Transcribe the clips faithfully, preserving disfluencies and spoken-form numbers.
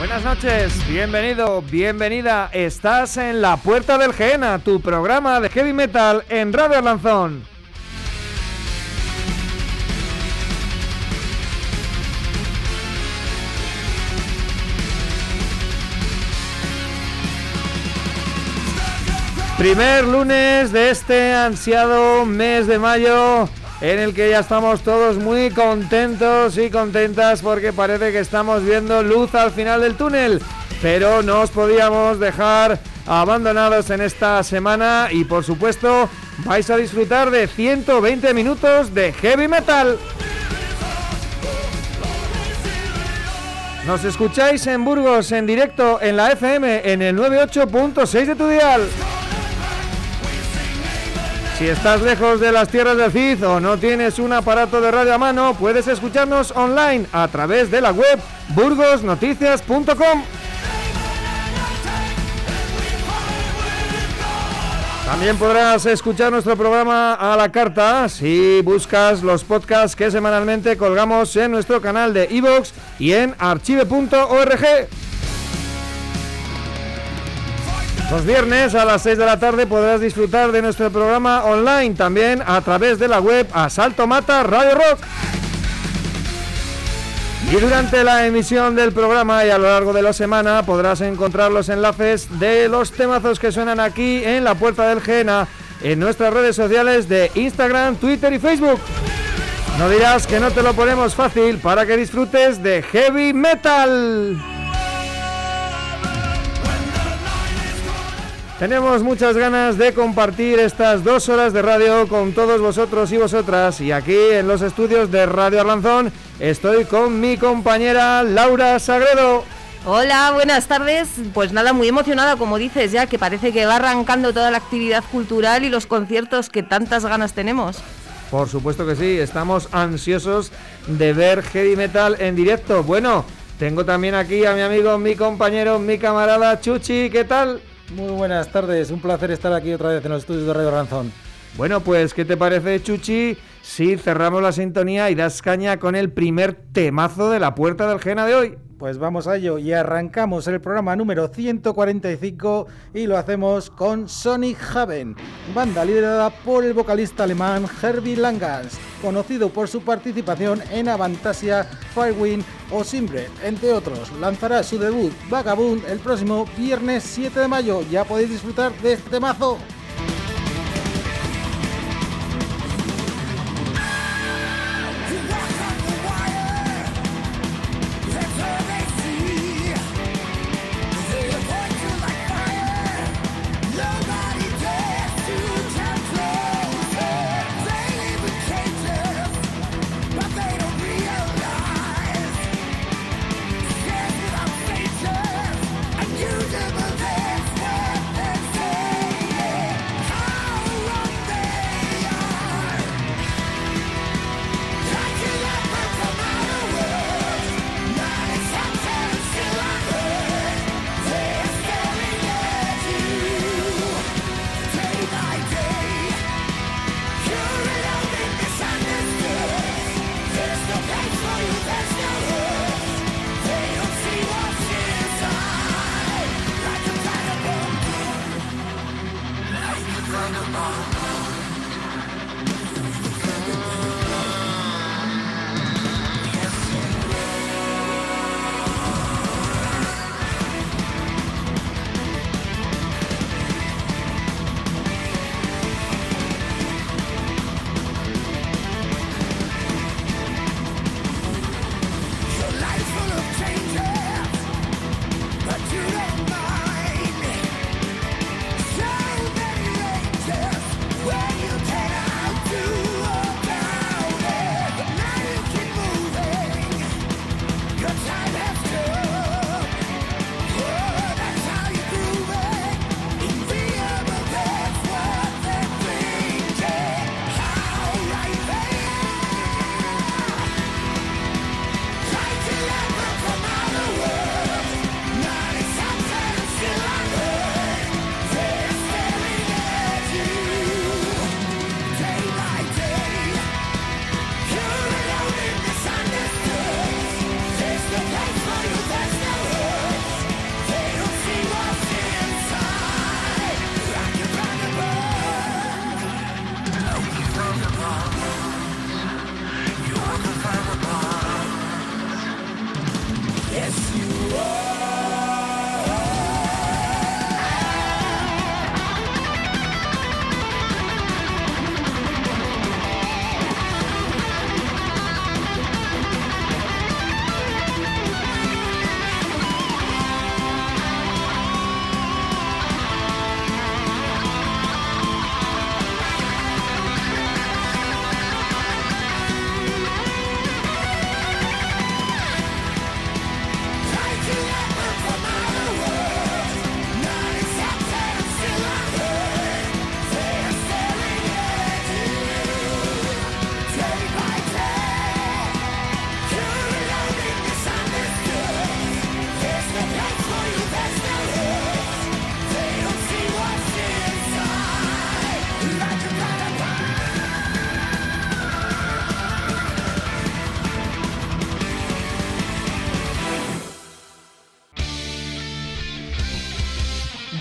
Buenas noches, bienvenido, bienvenida. Estás en La Puerta del Gehenna, tu programa de heavy metal en Radio Arlanzón. Primer lunes de este ansiado mes de mayo, en el que ya estamos todos muy contentos y contentas porque parece que estamos viendo luz al final del túnel, pero no os podíamos dejar abandonados en esta semana y por supuesto vais a disfrutar de ciento veinte minutos de heavy metal. Nos escucháis en Burgos en directo en la F M en el noventa y ocho punto seis de tu dial. Si estás lejos de las tierras del Cid o no tienes un aparato de radio a mano, puedes escucharnos online a través de la web burgos noticias punto com. También podrás escuchar nuestro programa a la carta si buscas los podcasts que semanalmente colgamos en nuestro canal de iVoox y en archive punto org. Los viernes a las seis de la tarde podrás disfrutar de nuestro programa online también a través de la web Asalto Mata Radio Rock. Y durante la emisión del programa y a lo largo de la semana podrás encontrar los enlaces de los temazos que suenan aquí en La Puerta del Gehenna en nuestras redes sociales de Instagram, Twitter y Facebook. No dirás que no te lo ponemos fácil para que disfrutes de heavy metal. Tenemos muchas ganas de compartir estas dos horas de radio con todos vosotros y vosotras, y aquí en los estudios de Radio Arlanzón estoy con mi compañera Laura Sagredo. Hola, buenas tardes. Pues nada, muy emocionada, como dices ya, que parece que va arrancando toda la actividad cultural y los conciertos que tantas ganas tenemos. Por supuesto que sí, estamos ansiosos de ver heavy metal en directo. Bueno, tengo también aquí a mi amigo, mi compañero, mi camarada Chuchi, ¿qué tal? Muy buenas tardes, un placer estar aquí otra vez en los estudios de Radio Arlanzón. Bueno, pues, ¿qué te parece, Chuchi, si cerramos la sintonía y das caña con el primer temazo de La Puerta del Gehenna de hoy? Pues vamos a ello y arrancamos el programa número ciento cuarenta y cinco y lo hacemos con Sonic Haven, banda liderada por el vocalista alemán Herbie Langhans, conocido por su participación en Avantasia, Firewind o Simbred, entre otros. Lanzará su debut Vagabund el próximo viernes siete de mayo. Ya podéis disfrutar de este temazo. Yeah.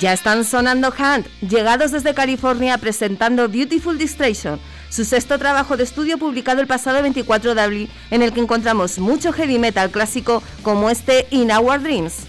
Ya están sonando Hand, llegados desde California presentando Beautiful Distraction, su sexto trabajo de estudio publicado el pasado veinticuatro de abril, en el que encontramos mucho heavy metal clásico como este In Our Dreams.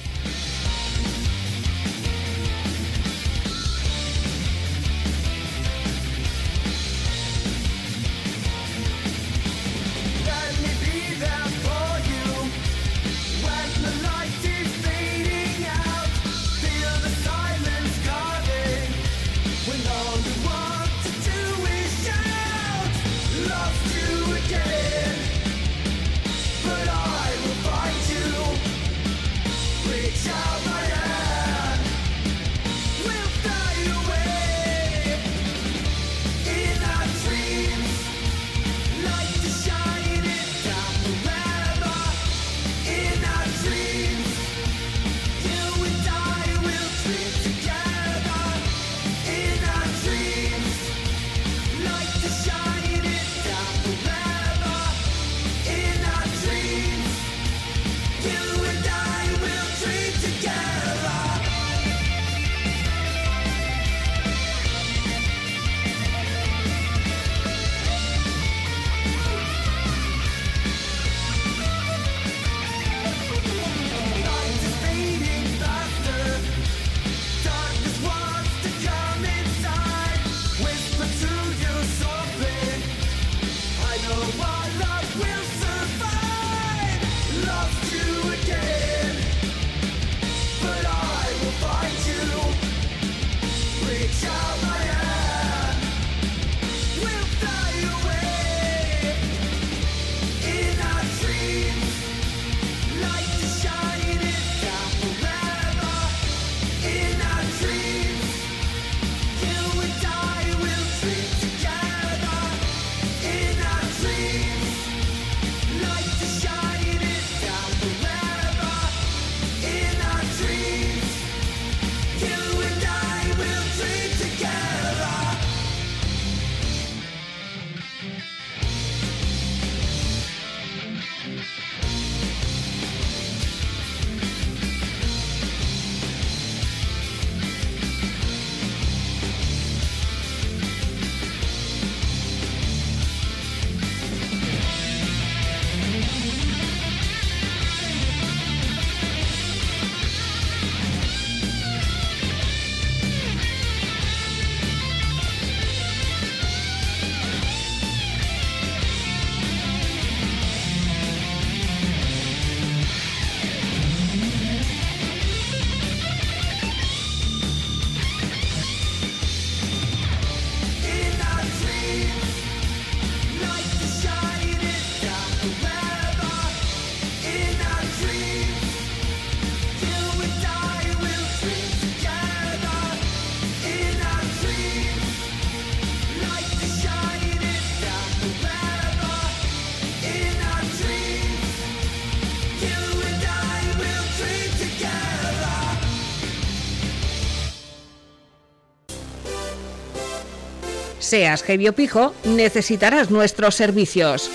Seas heavy o pijo, necesitarás nuestros servicios.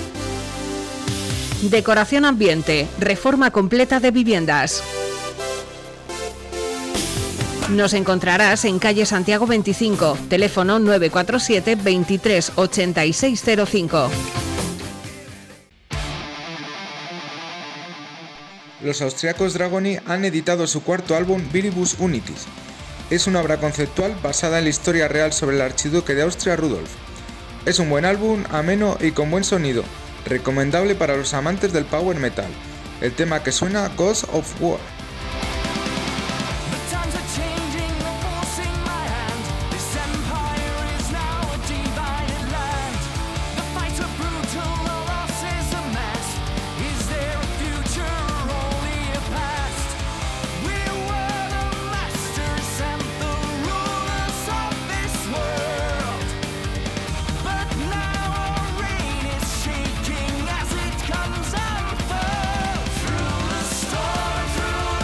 Decoración ambiente, reforma completa de viviendas. Nos encontrarás en calle Santiago veinticinco, teléfono nueve cuatro siete, veintitrés, ochenta y seis cero cinco. Los austriacos Dragony han editado su cuarto álbum Viribus Unitis. Es una obra conceptual basada en la historia real sobre el archiduque de Austria Rudolf. Es un buen álbum, ameno y con buen sonido, recomendable para los amantes del power metal. El tema que suena, Ghosts of War. Through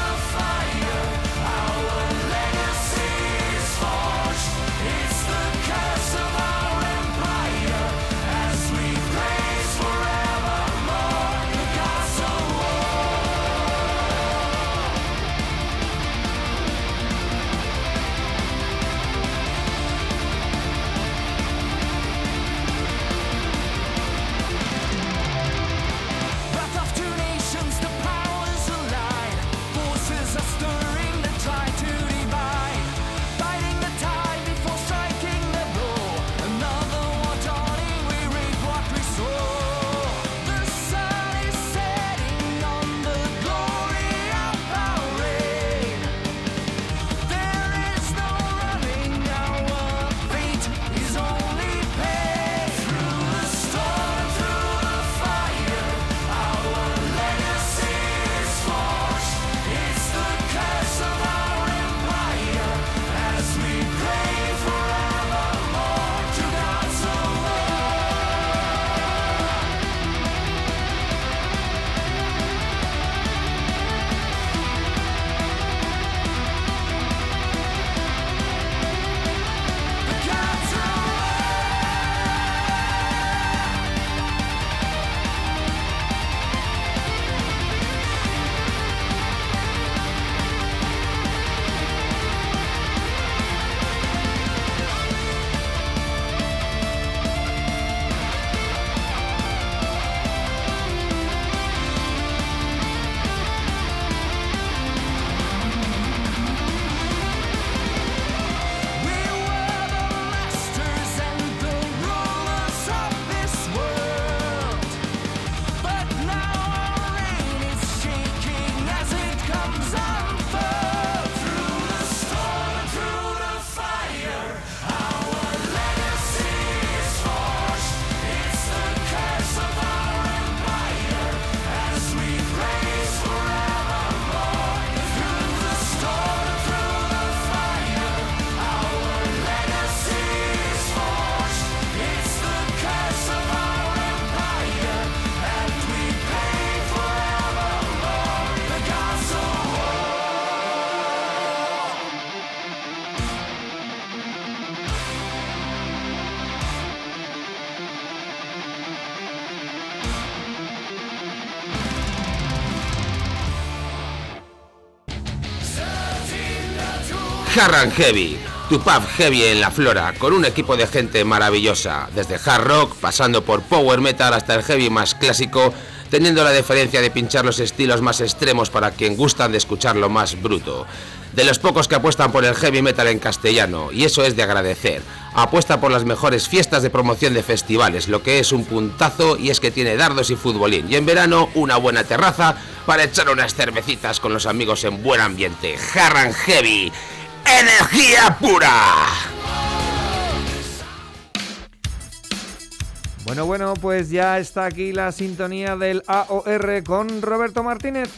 Hard and Heavy, tu pub heavy en la Flora, con un equipo de gente maravillosa, desde hard rock, pasando por power metal hasta el heavy más clásico, teniendo la deferencia de pinchar los estilos más extremos para quien gustan de escuchar lo más bruto. De los pocos que apuestan por el heavy metal en castellano, y eso es de agradecer. Apuesta por las mejores fiestas de promoción de festivales, lo que es un puntazo, y es que tiene dardos y futbolín. Y en verano, una buena terraza para echar unas cervecitas con los amigos en buen ambiente. Hard and Heavy, energía pura. Bueno, bueno, pues ya está aquí la sintonía del A O R con Roberto Martínez.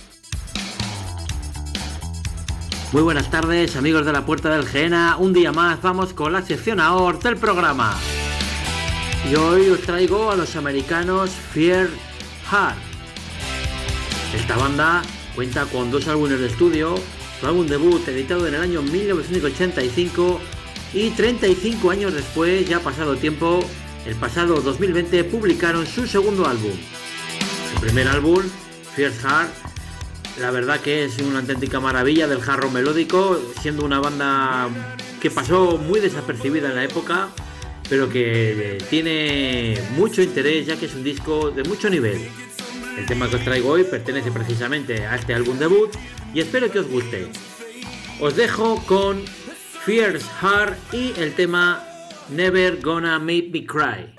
Muy buenas tardes, amigos de la Puerta del Gehenna. Un día más vamos con la sección A O R del programa. Y hoy os traigo a los americanos Fierce Heart. Esta banda cuenta con dos álbumes de estudio, su álbum debut editado en el año mil novecientos ochenta y cinco y treinta y cinco años después, ya ha pasado tiempo, el pasado dos mil veinte publicaron su segundo álbum. Su primer álbum, Fierce Heart, la verdad que es una auténtica maravilla del hard rock melódico, siendo una banda que pasó muy desapercibida en la época, pero que tiene mucho interés, ya que es un disco de mucho nivel. El tema que os traigo hoy pertenece precisamente a este álbum debut y espero que os guste. Os dejo con Fierce Heart y el tema Never Gonna Make Me Cry.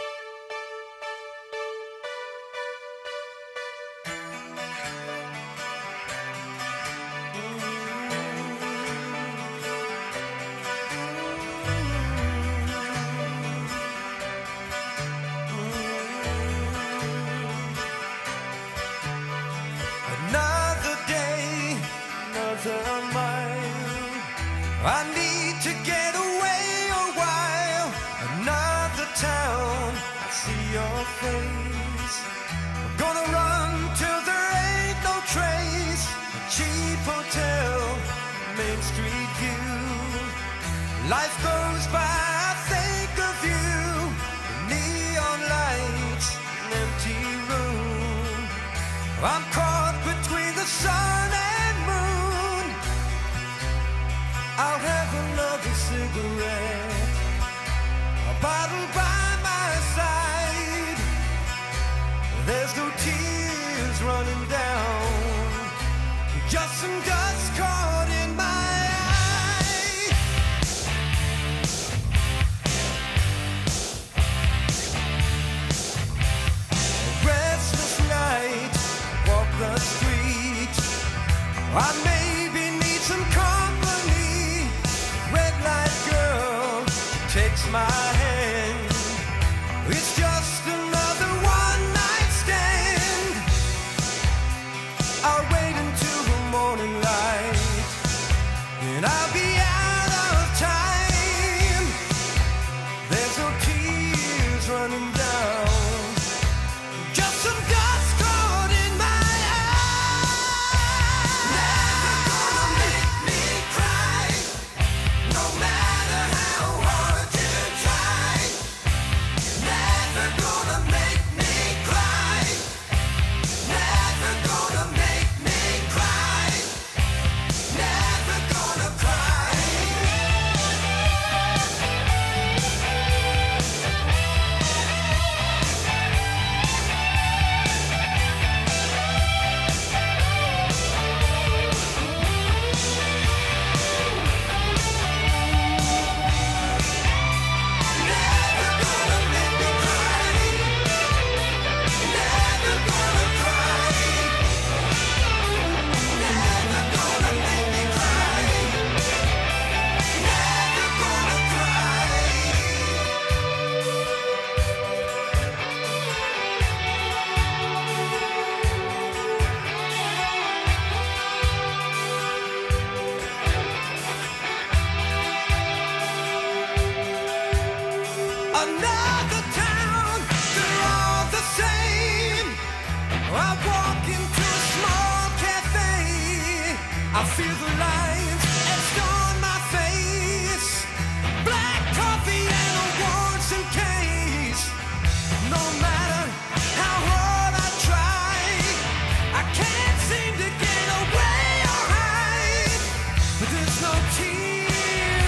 There's no tears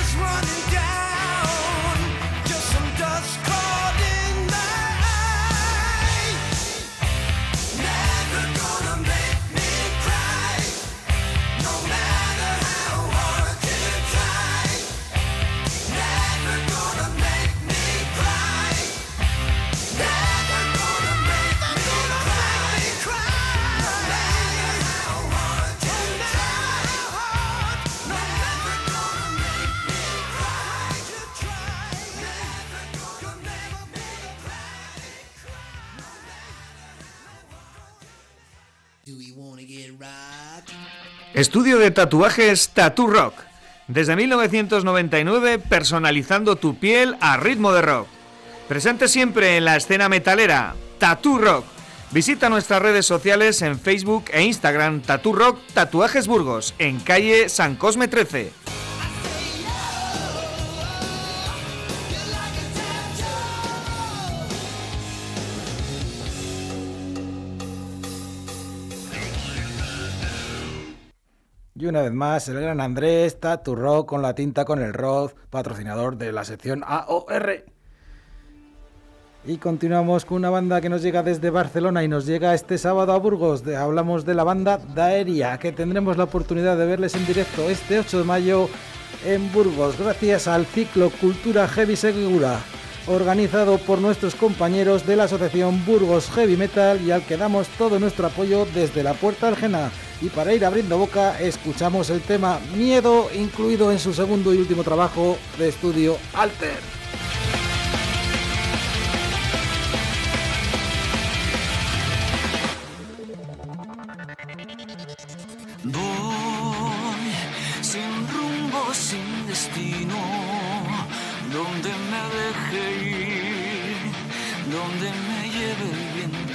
Estudio de tatuajes Tattoo Rock. Desde mil novecientos noventa y nueve, personalizando tu piel a ritmo de rock. Presente siempre en la escena metalera, Tattoo Rock. Visita nuestras redes sociales en Facebook e Instagram, Tattoo Rock Tatuajes Burgos, en calle San Cosme trece. Y una vez más, el gran Andrés, Tattoo Rock con la tinta con el rock, patrocinador de la sección A O R. Y continuamos con una banda que nos llega desde Barcelona y nos llega este sábado a Burgos. De, hablamos de la banda Daeria, que tendremos la oportunidad de verles en directo este ocho de mayo en Burgos, gracias al ciclo Cultura Heavy Segura, organizado por nuestros compañeros de la asociación Burgos Heavy Metal y al que damos todo nuestro apoyo desde la Puerta del Jena. Y para ir abriendo boca, escuchamos el tema Miedo, incluido en su segundo y último trabajo de estudio, Alter. Voy sin rumbo, sin destino, donde me deje ir, donde me lleve el viento.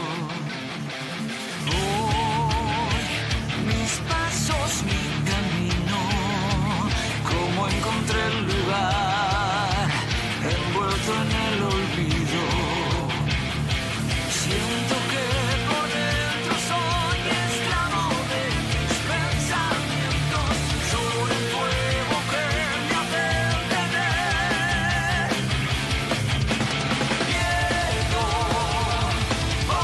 Pasos, mi camino, cómo encontré el lugar, envuelto en el olvido. Siento que por dentro soy esclavo de mis pensamientos, soy el fuego que me hace tener miedo.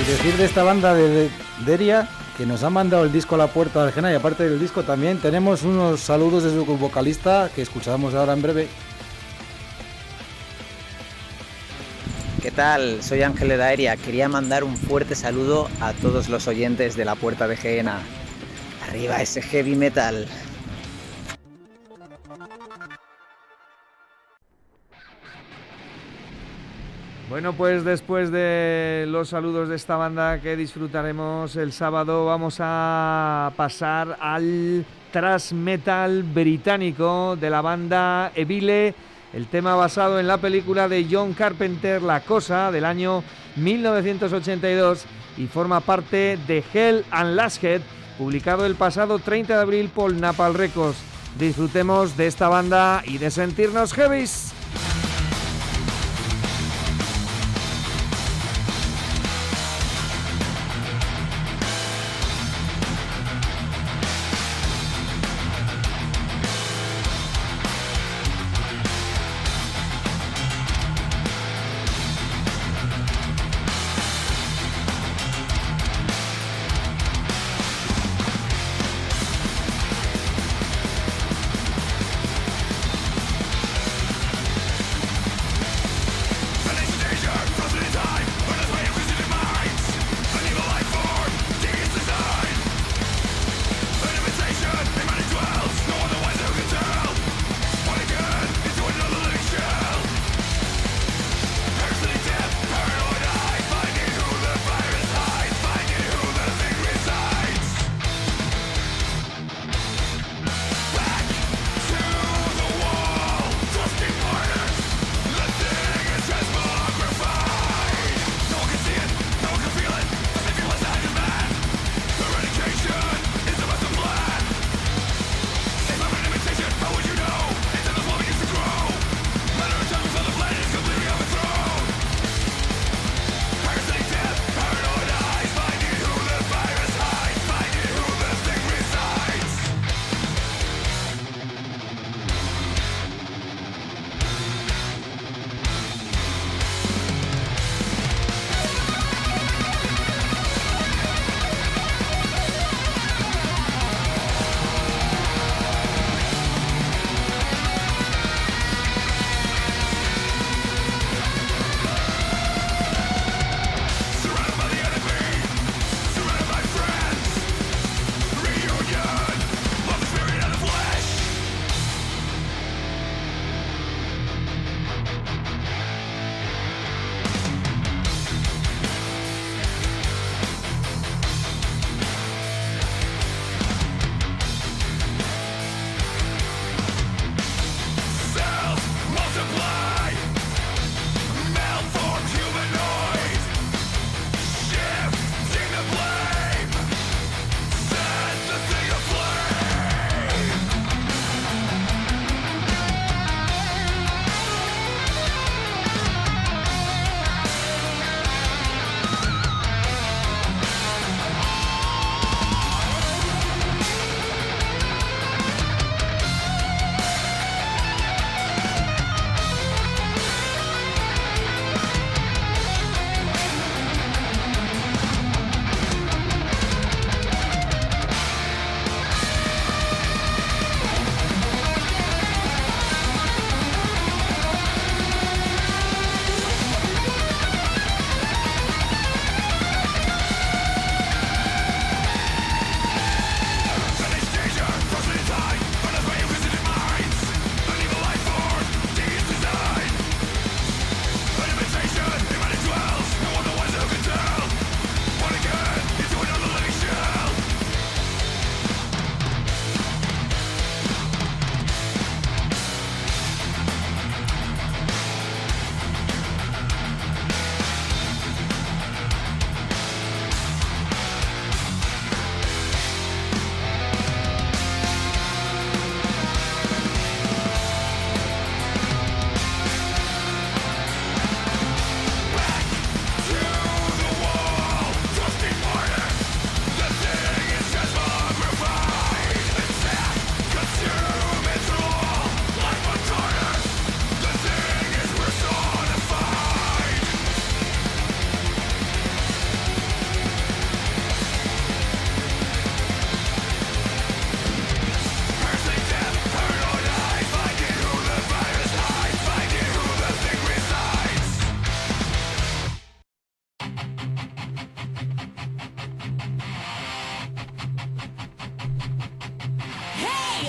decir de esta banda de, de Deria, que nos ha mandado el disco a la puerta del Gena, y aparte del disco también tenemos unos saludos de su vocalista que escucharemos ahora en breve. ¿Qué tal? Soy Ángel de Aérea. Quería mandar un fuerte saludo a todos los oyentes de la Puerta de Gehenna. Arriba ese heavy metal. Bueno, pues después de los saludos de esta banda que disfrutaremos el sábado, vamos a pasar al thrash metal británico de la banda Evile, el tema basado en la película de John Carpenter La Cosa del año mil novecientos ochenta y dos y forma parte de Hell and Lashed, publicado el pasado treinta de abril por Napalm Records. Disfrutemos de esta banda y de sentirnos heavies.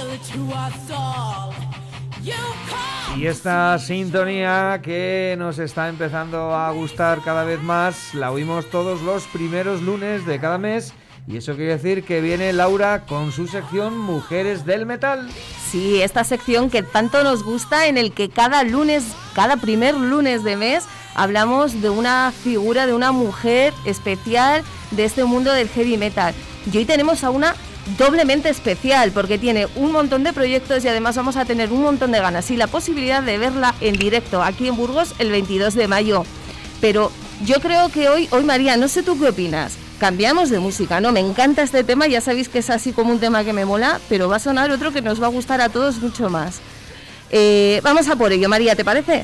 Y esta sintonía que nos está empezando a gustar cada vez más, la oímos todos los primeros lunes de cada mes. Y eso quiere decir que viene Laura con su sección Mujeres del Metal. Sí, esta sección que tanto nos gusta, en el que cada lunes, cada primer lunes de mes, hablamos de una figura, de una mujer especial de este mundo del heavy metal. Y hoy tenemos a una doblemente especial, porque tiene un montón de proyectos y además vamos a tener un montón de ganas y la posibilidad de verla en directo aquí en Burgos el veintidós de mayo. Pero yo creo que hoy, hoy María, no sé tú qué opinas, cambiamos de música, ¿no? Me encanta este tema, ya sabéis que es así como un tema que me mola, pero va a sonar otro que nos va a gustar a todos mucho más. Eh, vamos a por ello, María, ¿te parece?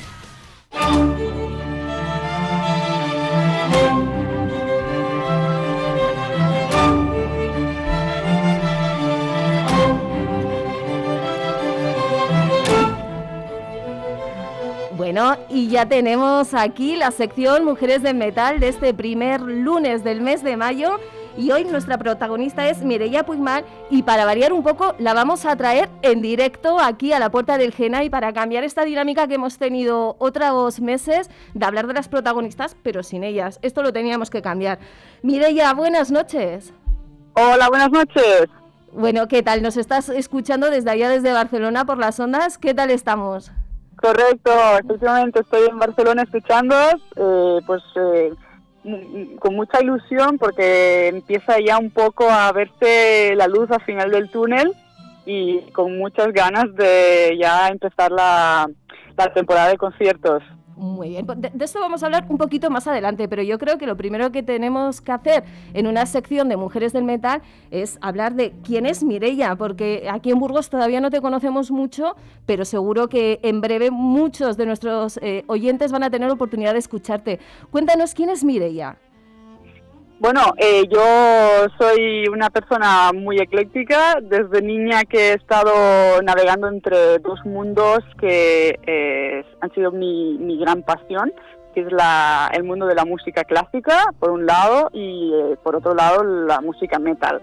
Bueno, y ya tenemos aquí la sección Mujeres del Metal de este primer lunes del mes de mayo. Y hoy nuestra protagonista es Mireia Puigmal y para variar un poco la vamos a traer en directo aquí a la Puerta del Gena y para cambiar esta dinámica que hemos tenido otros meses de hablar de las protagonistas pero sin ellas. Esto lo teníamos que cambiar. Mireia, buenas noches. Hola, buenas noches. Bueno, ¿qué tal? Nos estás escuchando desde allá, desde Barcelona, por las ondas. ¿Qué tal estamos? Correcto, efectivamente estoy en Barcelona escuchándoos, eh, pues eh, m- con mucha ilusión porque empieza ya un poco a verse la luz al final del túnel y con muchas ganas de ya empezar la, la temporada de conciertos. Muy bien, de, de esto vamos a hablar un poquito más adelante, pero yo creo que lo primero que tenemos que hacer en una sección de Mujeres del Metal es hablar de quién es Mireia, porque aquí en Burgos todavía no te conocemos mucho, pero seguro que en breve muchos de nuestros eh, oyentes van a tener oportunidad de escucharte. Cuéntanos quién es Mireia. Bueno, eh, yo soy una persona muy ecléctica. Desde niña que he estado navegando entre dos mundos que eh, han sido mi, mi gran pasión, que es la, el mundo de la música clásica, por un lado, y eh, por otro lado la música metal.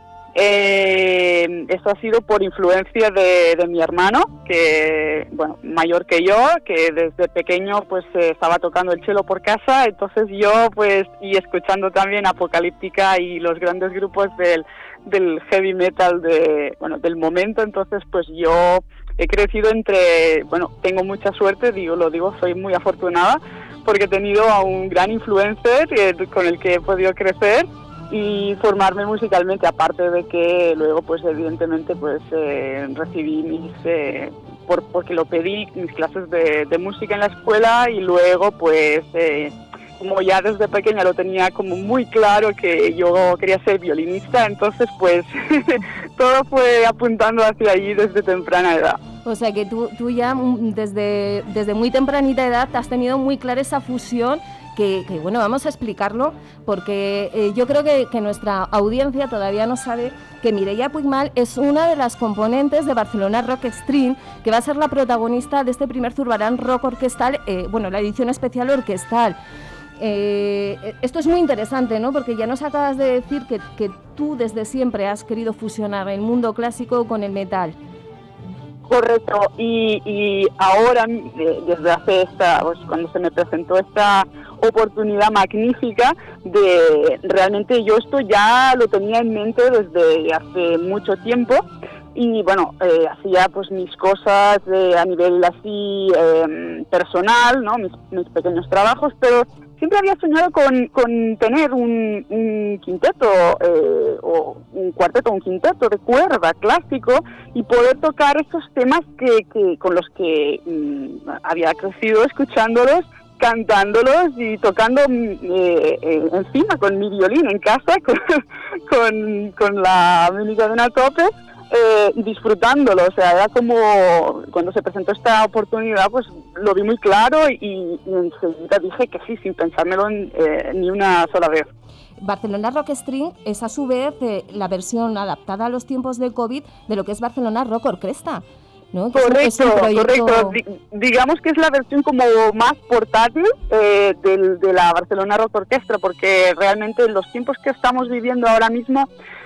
Eh, esto ha sido por influencia de, de mi hermano, que bueno, mayor que yo, que desde pequeño pues eh, estaba tocando el cello por casa, entonces yo pues y escuchando también Apocalíptica y los grandes grupos del, del heavy metal de bueno del momento, entonces pues yo he crecido entre, bueno, tengo mucha suerte, digo lo digo, soy muy afortunada porque he tenido a un gran influencer eh, con el que he podido crecer y formarme musicalmente, aparte de que luego pues evidentemente pues eh, recibí mis eh, por, porque lo pedí mis clases de, de música en la escuela y luego pues eh, como ya desde pequeña lo tenía como muy claro que yo quería ser violinista, entonces pues todo fue apuntando hacia ahí desde temprana edad. O sea que tú, tú ya desde, desde muy tempranita edad has tenido muy clara esa fusión. Que, que bueno, vamos a explicarlo porque eh, yo creo que, que nuestra audiencia todavía no sabe que Mireia Puigmal es una de las componentes de Barcelona Rock Extreme, que va a ser la protagonista de este primer Zurbarán Rock Orquestal, eh, bueno, la edición especial orquestal. Eh, esto es muy interesante, ¿no? Porque ya nos acabas de decir que, que tú desde siempre has querido fusionar el mundo clásico con el metal. Correcto, y, y ahora, desde hace esta, pues cuando se me presentó esta oportunidad magnífica de realmente yo esto ya lo tenía en mente desde hace mucho tiempo y bueno, eh, hacía pues mis cosas eh, a nivel así eh, personal, ¿no? Mis, mis pequeños trabajos, pero siempre había soñado con, con tener un, un quinteto eh, o un cuarteto, un quinteto de cuerda clásico y poder tocar esos temas que, que con los que mmm, había crecido escuchándolos, cantándolos y tocando eh, eh, encima con mi violín en casa, con, con, con la mímica de una tope. Eh, disfrutándolo, o sea, era como cuando se presentó esta oportunidad, pues lo vi muy claro y, y enseguida dije que sí, sin pensármelo en, eh, ni una sola vez. Barcelona Rock String es a su vez eh, la versión adaptada a los tiempos de COVID de lo que es Barcelona Rock Orquesta, ¿no? Que correcto, es un, es un proyecto... correcto. D- digamos que es la versión como más portátil eh, del, de la Barcelona Rock Orquestra, porque realmente en los tiempos que estamos viviendo ahora mismo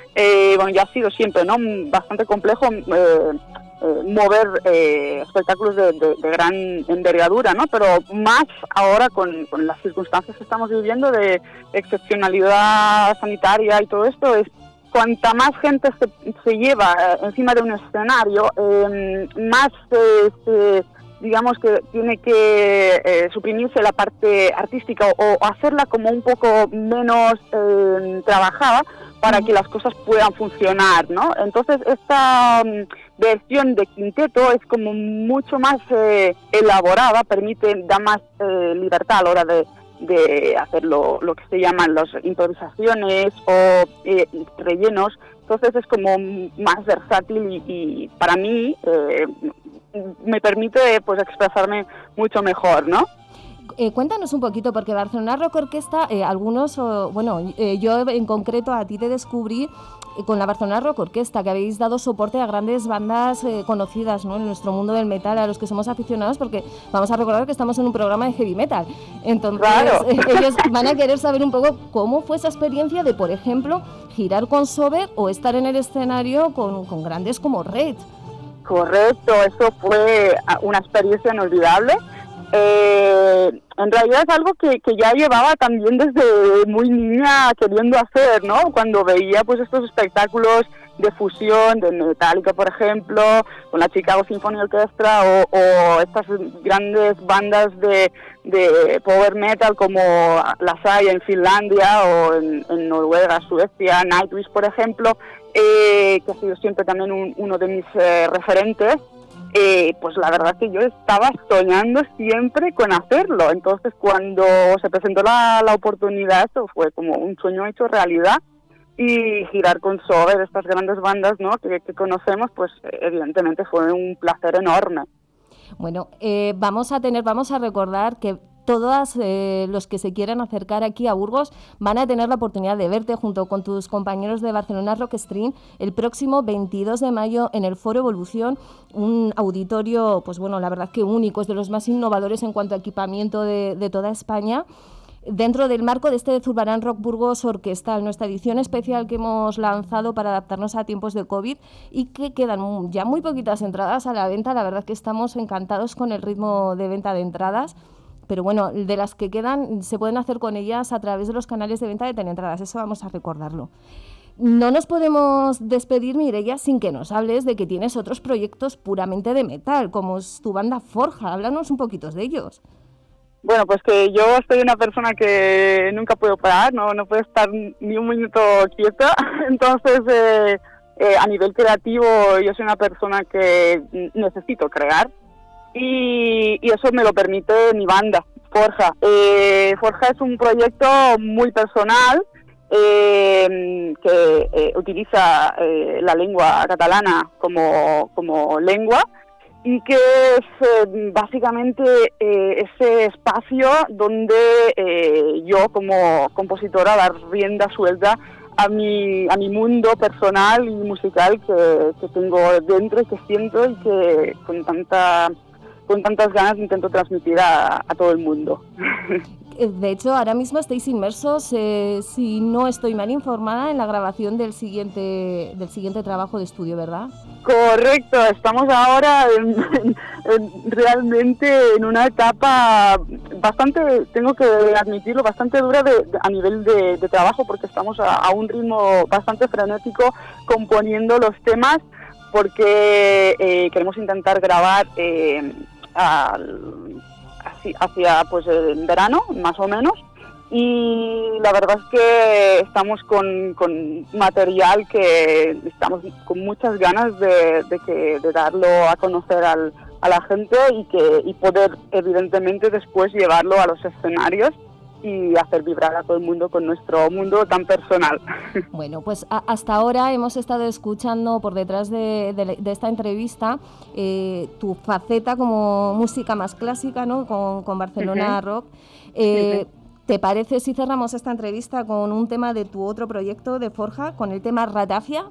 eh, bueno, ya ha sido siempre, ¿no? Bastante complejo eh, eh, mover eh, espectáculos de, de, de gran envergadura, ¿no? Pero más ahora con, con las circunstancias que estamos viviendo de excepcionalidad sanitaria y todo esto, es cuanta más gente se, se lleva encima de un escenario, eh, más eh, se, digamos que tiene que eh, suprimirse la parte artística o, o hacerla como un poco menos eh, trabajada para que las cosas puedan funcionar, ¿no? Entonces esta um, versión de quinteto es como mucho más eh, elaborada, permite, da más eh, libertad a la hora de de hacer lo, lo que se llaman las improvisaciones o eh, rellenos. Entonces es como más versátil y, y para mí eh, me permite pues expresarme mucho mejor, ¿no? Eh, cuéntanos un poquito, porque Barcelona Rock Orquesta, eh, algunos, oh, bueno, eh, yo en concreto a ti te descubrí eh, con la Barcelona Rock Orquesta, que habéis dado soporte a grandes bandas eh, conocidas, ¿no?, en nuestro mundo del metal, a los que somos aficionados, porque vamos a recordar que estamos en un programa de heavy metal. Entonces, claro. eh, ellos van a querer saber un poco cómo fue esa experiencia de, por ejemplo, girar con Sober o estar en el escenario con, con grandes como Red. Correcto, eso fue una experiencia inolvidable. Eh, en realidad es algo que, que ya llevaba también desde muy niña queriendo hacer, ¿no? Cuando veía pues estos espectáculos de fusión, de Metallica, por ejemplo, con la Chicago Symphony Orchestra, o, o estas grandes bandas de, de power metal como las hay en Finlandia o en, en Noruega, Suecia, Nightwish, por ejemplo, eh, que ha sido siempre también un, uno de mis eh, referentes. Eh, pues la verdad que yo estaba soñando siempre con hacerlo. Entonces cuando se presentó la, la oportunidad, eso fue como un sueño hecho realidad, y girar con Sober, estas grandes bandas, ¿no?, que, que conocemos, pues evidentemente fue un placer enorme. Bueno, eh, vamos a tener, vamos a recordar que todos eh, los que se quieran acercar aquí a Burgos van a tener la oportunidad de verte junto con tus compañeros de Barcelona Rock Stream el próximo veintidós de mayo en el Foro Evolución, un auditorio, pues bueno, la verdad que único, es de los más innovadores en cuanto a equipamiento de, de toda España, dentro del marco de este Zurbarán Rock Burgos Orquestal, nuestra edición especial que hemos lanzado para adaptarnos a tiempos de COVID y que quedan ya muy poquitas entradas a la venta. La verdad que estamos encantados con el ritmo de venta de entradas. Pero bueno, de las que quedan se pueden hacer con ellas a través de los canales de venta de Teleentradas, eso vamos a recordarlo. No nos podemos despedir, Mireia, sin que nos hables de que tienes otros proyectos puramente de metal, como es tu banda Forja. Háblanos un poquito de ellos. Bueno, pues que yo soy una persona que nunca puedo parar, no, no puedo estar ni un minuto quieta. Entonces, eh, eh, a nivel creativo, yo soy una persona que necesito crear. Y, y eso me lo permite mi banda, Forja. Eh, Forja es un proyecto muy personal eh, que eh, utiliza eh, la lengua catalana como, como lengua y que es eh, básicamente eh, ese espacio donde eh, yo como compositora dar rienda suelta a mi, a mi mundo personal y musical que, que tengo dentro y que siento y que con tanta... con tantas ganas intento transmitir a, a todo el mundo. De hecho, ahora mismo estáis inmersos, eh, si no estoy mal informada, en la grabación del siguiente del siguiente trabajo de estudio, ¿verdad? Correcto, estamos ahora en, en, en, realmente en una etapa bastante, tengo que admitirlo, bastante dura de, de, a nivel de, de trabajo, porque estamos a, a un ritmo bastante frenético componiendo los temas, porque eh, queremos intentar grabar eh, al, hacia, hacia pues el verano, más o menos, y la verdad es que estamos con, con material que estamos con muchas ganas de, de, que, de darlo a conocer al, a la gente y, que, y poder evidentemente después llevarlo a los escenarios y hacer vibrar a todo el mundo con nuestro mundo tan personal. Bueno, pues a, hasta ahora hemos estado escuchando por detrás de, de, de esta entrevista eh, tu faceta como música más clásica, ¿no?, con, con Barcelona uh-huh. Rock. Eh, uh-huh. ¿Te parece si cerramos esta entrevista con un tema de tu otro proyecto de Forja, con el tema Ratafia?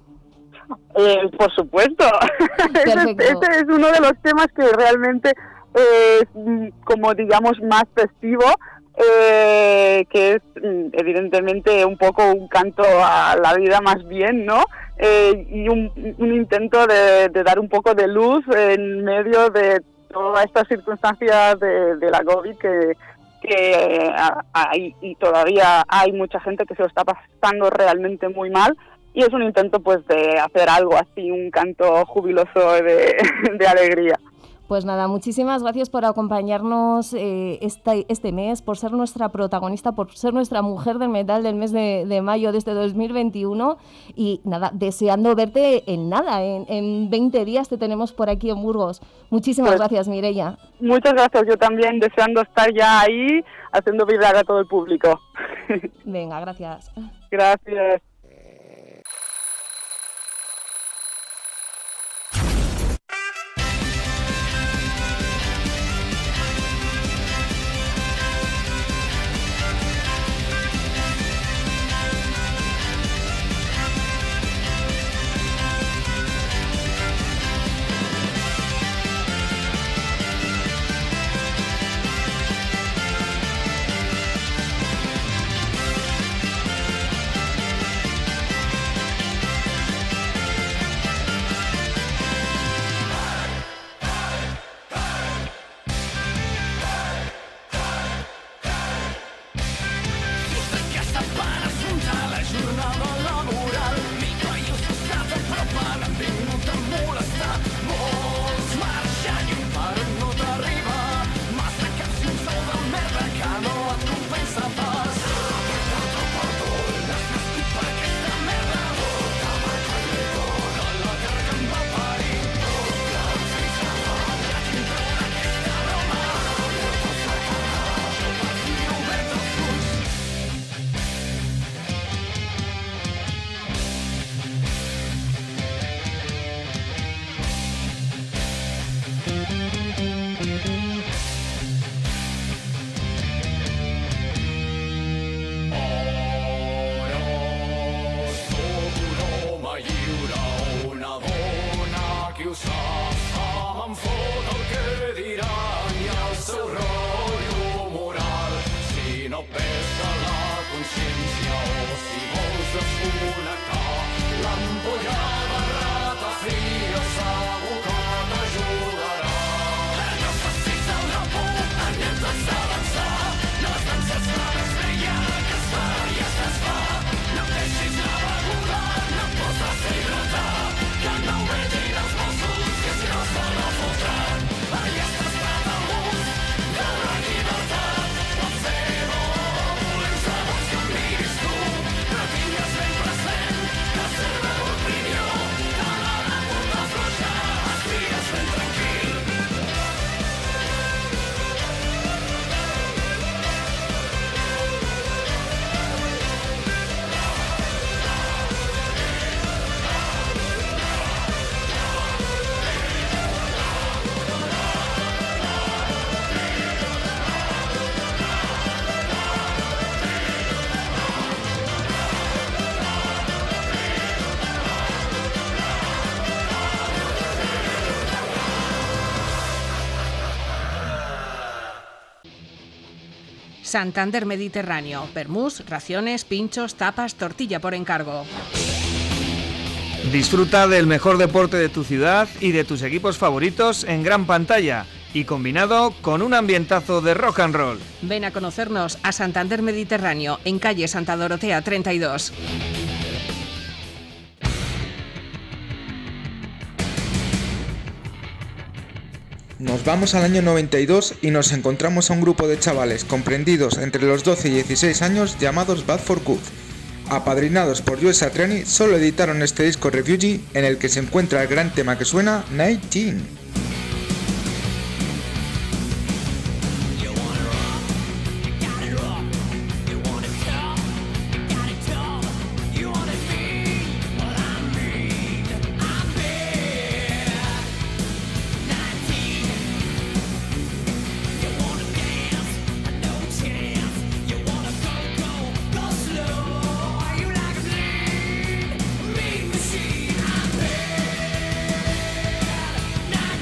Eh, por supuesto. ese, ese es uno de los temas que realmente es, como digamos, más festivo. eh, que es evidentemente un poco un canto a la vida más bien, ¿no? Eh, y un, un intento de, de dar un poco de luz en medio de todas estas circunstancias de, de la COVID que, que hay, y todavía hay mucha gente que se lo está pasando realmente muy mal, y es un intento pues de hacer algo así, un canto jubiloso de, de alegría. Pues nada, muchísimas gracias por acompañarnos eh, este, este mes, por ser nuestra protagonista, por ser nuestra mujer del metal del mes de, de mayo de este dos mil veintiuno. Y nada, deseando verte en nada, en, en veinte días te tenemos por aquí en Burgos. Muchísimas pues, gracias, Mireia. Muchas gracias, yo también deseando estar ya ahí, haciendo vibrar a todo el público. Venga, gracias. Gracias. Santander Mediterráneo, vermús, raciones, pinchos, tapas, tortilla por encargo. Disfruta del mejor deporte de tu ciudad y de tus equipos favoritos en gran pantalla y combinado con un ambientazo de rock and roll. Ven a conocernos a Santander Mediterráneo, en calle Santa Dorotea treinta y dos. Nos vamos al año noventa y dos y nos encontramos a un grupo de chavales comprendidos entre los doce y dieciséis años llamados Bad for Good. Apadrinados por Joe Satriani, solo editaron este disco Refugee, en el que se encuentra el gran tema que suena, diecinueve. Machine, I'm bad.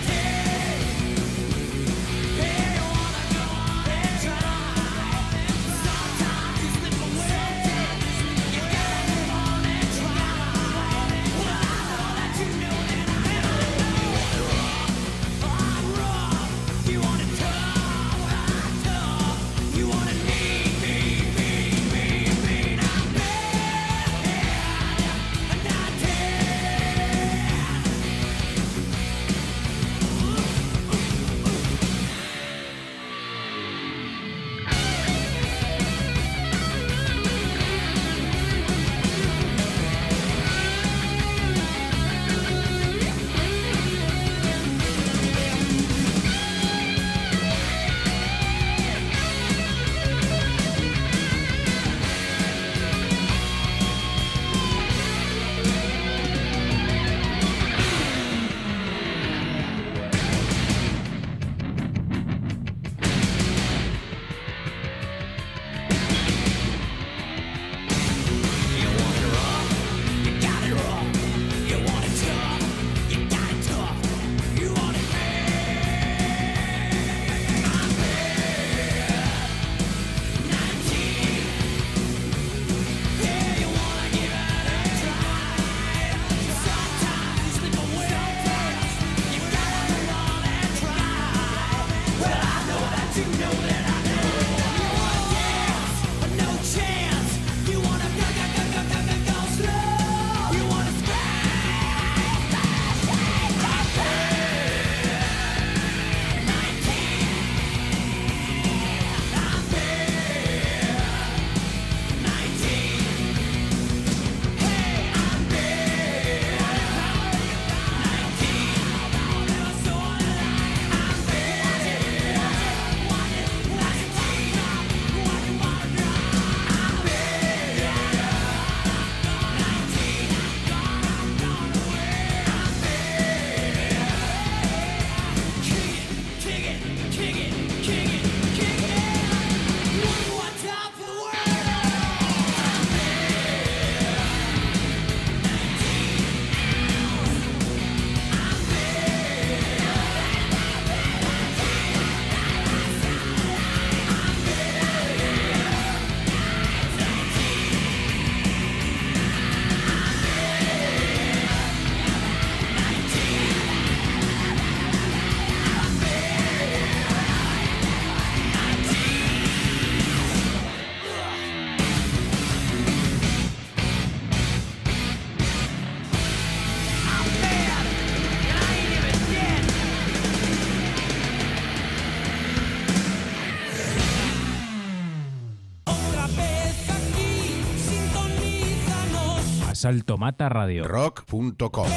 Salto Mata Radio. rock punto com.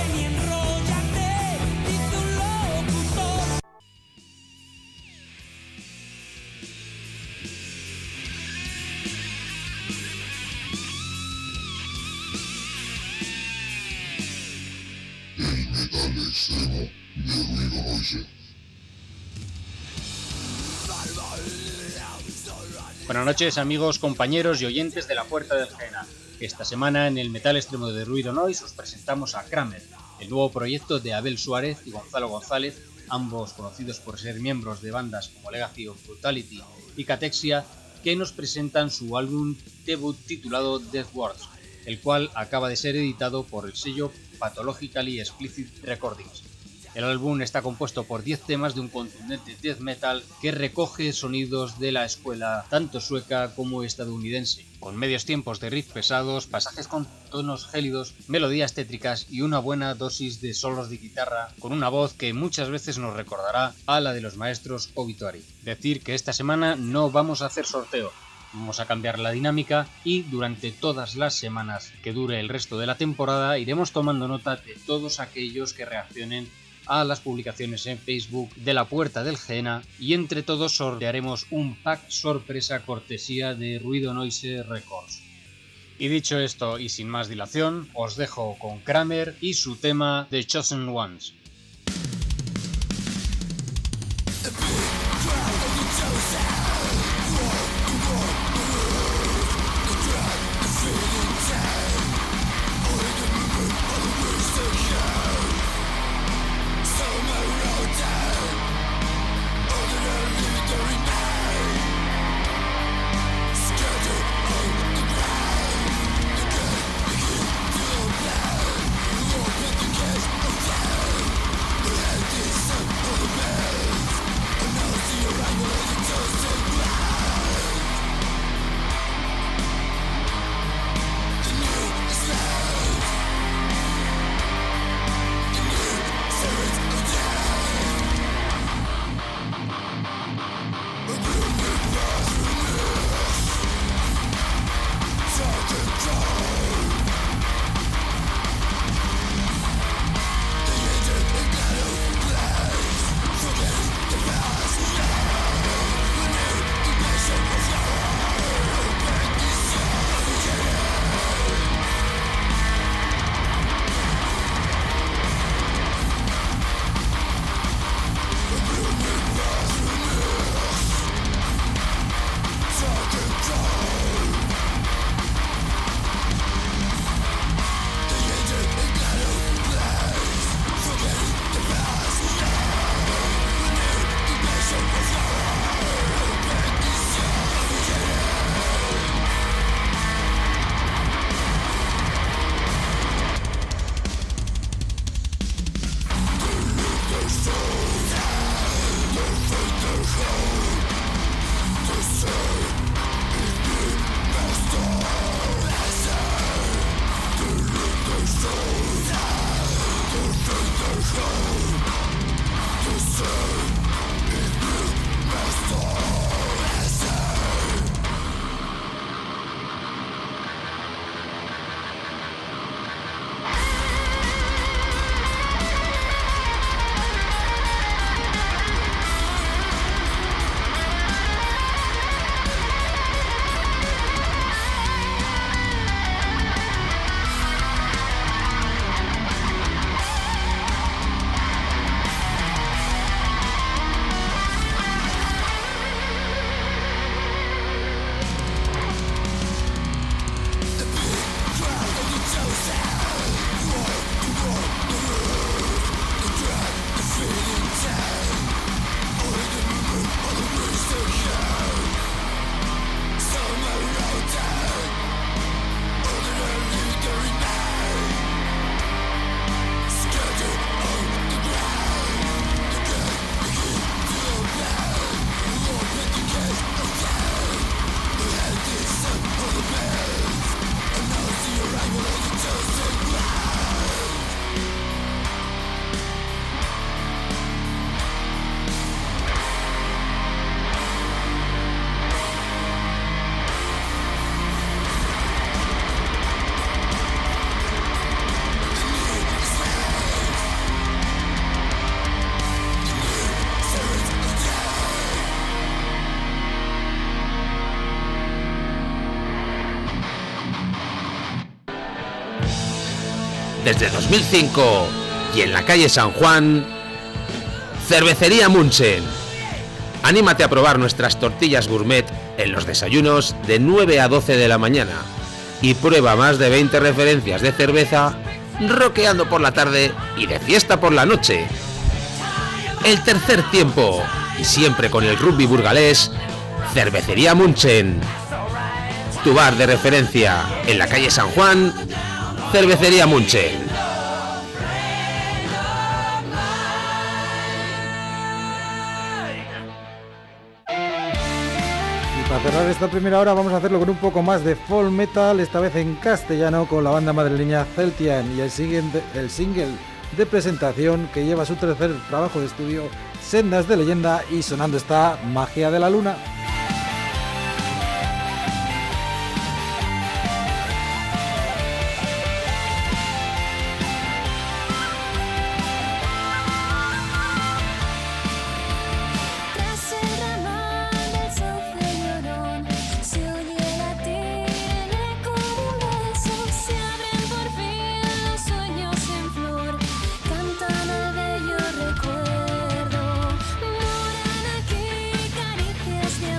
Buenas noches, amigos, compañeros y oyentes de la Puerta del Gena. Esta semana en el Metal Extremo de Ruido Noise os presentamos a Kramer, el nuevo proyecto de Abel Suárez y Gonzalo González, ambos conocidos por ser miembros de bandas como Legacy of Brutality y Catexia, que nos presentan su álbum debut titulado Death Words, el cual acaba de ser editado por el sello Pathologically Explicit Recordings. El álbum está compuesto por diez temas de un contundente death metal que recoge sonidos de la escuela tanto sueca como estadounidense, con medios tiempos de riff pesados, pasajes con tonos gélidos, melodías tétricas y una buena dosis de solos de guitarra, con una voz que muchas veces nos recordará a la de los maestros Obituary. Decir que esta semana no vamos a hacer sorteo. Vamos a cambiar la dinámica y durante todas las semanas que dure el resto de la temporada iremos tomando nota de todos aquellos que reaccionen a las publicaciones en Facebook de la Puerta del Gena y entre todos sortearemos un pack sorpresa cortesía de Ruido Noise Records. Y dicho esto y sin más dilación, os dejo con Kramer y su tema The Chosen Ones. desde dos mil cinco. Y en la calle San Juan, Cervecería Munchen. Anímate a probar nuestras tortillas gourmet en los desayunos de nueve a doce de la mañana y prueba más de veinte referencias de cerveza roqueando por la tarde y de fiesta por la noche. El tercer tiempo, y siempre con el rugby burgalés, Cervecería Munchen. Tu bar de referencia en la calle San Juan, Cervecería Munchen. Para cerrar esta primera hora vamos a hacerlo con un poco más de folk metal, esta vez en castellano con la banda madrileña Celtian y el single, el single de presentación que lleva su tercer trabajo de estudio, Sendas de Leyenda, y sonando está Magia de la Luna. Recuerdo, moran aquí caricias de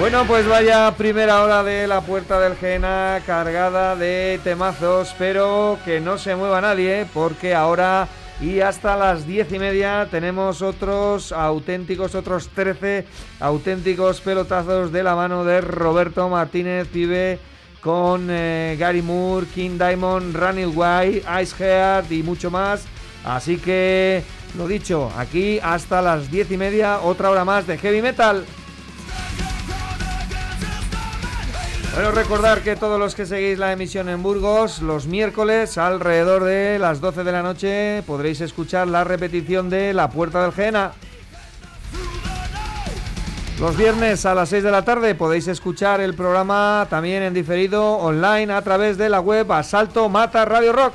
Bueno, pues vaya primera hora de la Puerta del Gehenna cargada de temazos, pero que no se mueva nadie, porque ahora y hasta las diez y media tenemos otros auténticos, otros trece auténticos pelotazos de la mano de Roberto Martínez, pibe, con eh, Gary Moore, King Diamond, Ranil White, Iceheart y mucho más. Así que, lo dicho, aquí hasta las diez y media, otra hora más de Heavy Metal. Bueno, recordar que todos los que seguís la emisión en Burgos, los miércoles alrededor de las doce de la noche podréis escuchar la repetición de La Puerta del Gehenna. Los viernes a las seis de la tarde podéis escuchar el programa también en diferido online a través de la web Asalto Mata Radio Rock.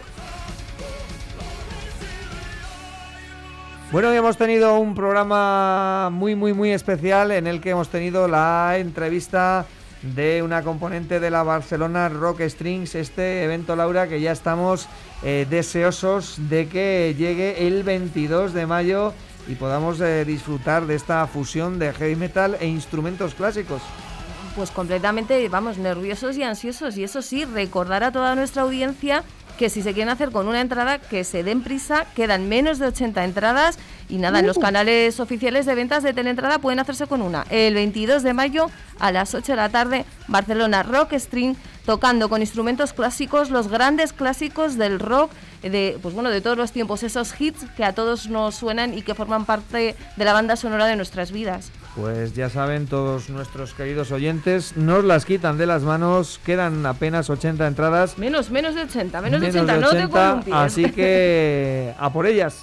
Bueno, hoy hemos tenido un programa muy, muy, muy especial en el que hemos tenido la entrevista de una componente de la Barcelona Rock Strings, este evento, Laura, que ya estamos eh, deseosos de que llegue el veintidós de mayo y podamos eh, disfrutar de esta fusión de heavy metal e instrumentos clásicos. Pues completamente, vamos, nerviosos y ansiosos. Y eso sí, recordar a toda nuestra audiencia que si se quieren hacer con una entrada, que se den prisa, quedan menos de ochenta entradas y nada, uh. en los canales oficiales de ventas de Teleentrada pueden hacerse con una. El veintidós de mayo a las ocho de la tarde, Barcelona Rock String, tocando con instrumentos clásicos, los grandes clásicos del rock, de, pues bueno, de todos los tiempos, esos hits que a todos nos suenan y que forman parte de la banda sonora de nuestras vidas. Pues ya saben todos nuestros queridos oyentes, nos las quitan de las manos, quedan apenas ochenta entradas. Menos, menos de ochenta, menos, menos de ochenta, de ochenta, no te columpies. Así que a por ellas.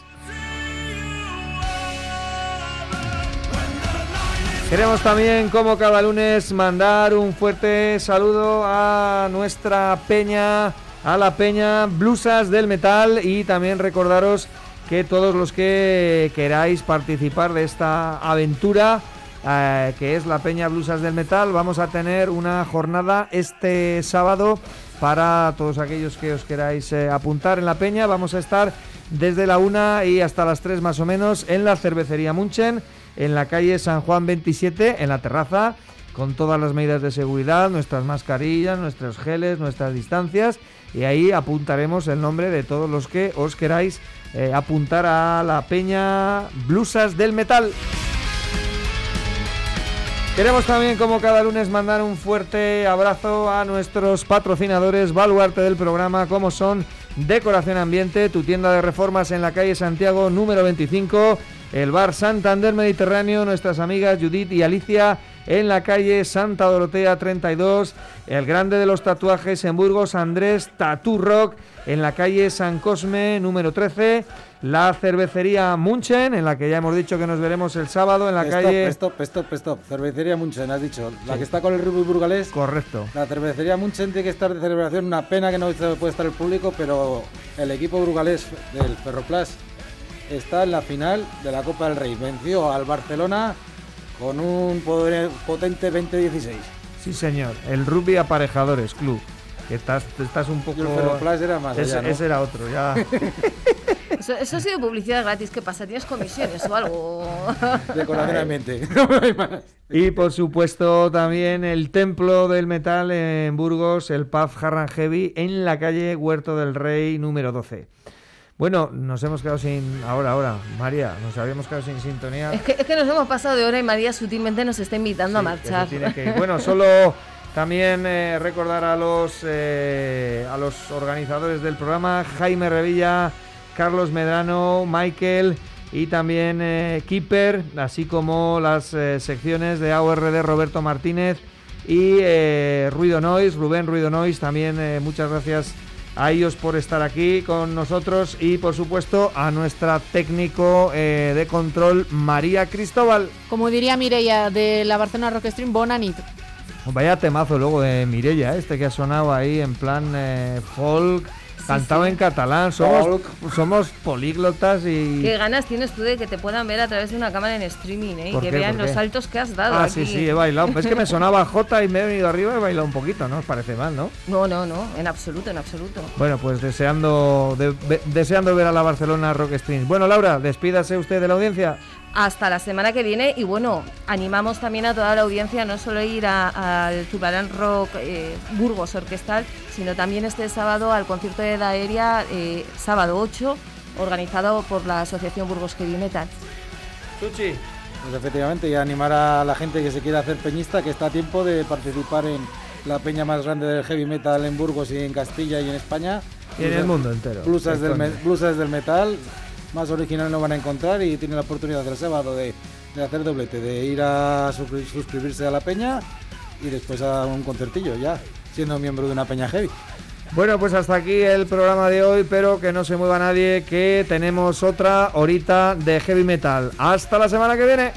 Queremos también, como cada lunes, mandar un fuerte saludo a nuestra peña, a la peña Blusas del Metal, y también recordaros que todos los que queráis participar de esta aventura, eh, que es la peña Blusas del Metal, vamos a tener una jornada este sábado para todos aquellos que os queráis eh, apuntar en la peña. Vamos a estar desde la una y hasta las tres más o menos en la cervecería Munchen, en la calle San Juan veintisiete, en la terraza, con todas las medidas de seguridad, nuestras mascarillas, nuestros geles, nuestras distancias, y ahí apuntaremos el nombre de todos los que os queráis eh, apuntar a la peña Blusas del Metal. Queremos también, como cada lunes, mandar un fuerte abrazo a nuestros patrocinadores, baluarte del programa, como son Decoración Ambiente, tu tienda de reformas en la calle Santiago número veinticinco, el bar Santander Mediterráneo, nuestras amigas Judith y Alicia en la calle Santa Dorotea treinta y dos, el grande de los tatuajes en Burgos, Andrés Tattoo Rock en la calle San Cosme número trece, la cervecería Munchen, en la que ya hemos dicho que nos veremos el sábado en la stop, calle... Stop, stop, stop, cervecería Munchen, has dicho, la sí. que está con el Rubí Burgalés. Correcto. La cervecería Munchen tiene que estar de celebración, una pena que no puede estar el público, pero el equipo burgalés del Ferroplas está en la final de la Copa del Rey, venció al Barcelona con un poder potente veinte dieciséis. Sí, señor, el Rugby Aparejadores Club, que estás, estás un poco... Y el Ferroplas era más ese, allá, ¿no? Ese era otro, ya... Eso, eso ha sido publicidad gratis. ¿Qué pasa? ¿Tienes comisiones o algo? Decoración ambiente. Y por supuesto también el Templo del Metal en Burgos, el Pub Hard and Heavy en la calle Huerto del Rey número doce. Bueno, nos hemos quedado sin... Ahora, ahora, María, nos habíamos quedado sin sintonía. Es que, es que nos hemos pasado de hora y María sutilmente nos está invitando sí, a marchar. Tiene que ir. Bueno, solo también eh, recordar a los, eh, a los organizadores del programa, Jaime Revilla, Carlos Medrano, Michael y también eh, Keeper, así como las eh, secciones de A O R de Roberto Martínez y eh, Ruido Noise, Rubén Ruido Noise. También eh, muchas gracias a ellos por estar aquí con nosotros y por supuesto a nuestra técnico eh, de control, María Cristóbal. Como diría Mireia de la Barcelona Rock Stream, bona nit. Vaya temazo luego de Mireia, este que ha sonado ahí en plan eh, folk, sí, cantado sí. en catalán. Somos, somos políglotas y... Qué ganas tienes tú de que te puedan ver a través de una cámara en streaming, ¿eh? Y que qué? vean los saltos que has dado Ah, aquí. sí, sí, he bailado. Es que me sonaba J y me he venido arriba y he bailado un poquito, ¿no os parece mal, no? No, no, no, en absoluto, en absoluto. Bueno, pues deseando de, de, deseando ver a la Barcelona Rock Stream. Bueno, Laura, despídase usted de la audiencia. hasta la semana que viene. Y bueno, animamos también a toda la audiencia no solo ir al Zurbarán Rock eh, Burgos Orquestal, sino también este sábado al concierto de Daeria, eh, sábado ocho, organizado por la Asociación Burgos Heavy Metal. Chuchi. Pues efectivamente, y animar a la gente que se quiera hacer peñista, que está a tiempo de participar en la peña más grande del heavy metal en Burgos y en Castilla y en España. Y en el mundo entero. Blusas del, me, blusas del metal, más original no van a encontrar, y tienen la oportunidad el sábado de, de hacer doblete, de ir a suscri- suscribirse a la peña y después a un concertillo ya, siendo miembro de una peña heavy. Bueno, pues hasta aquí el programa de hoy, pero que no se mueva nadie, que tenemos otra horita de heavy metal. Hasta la semana que viene.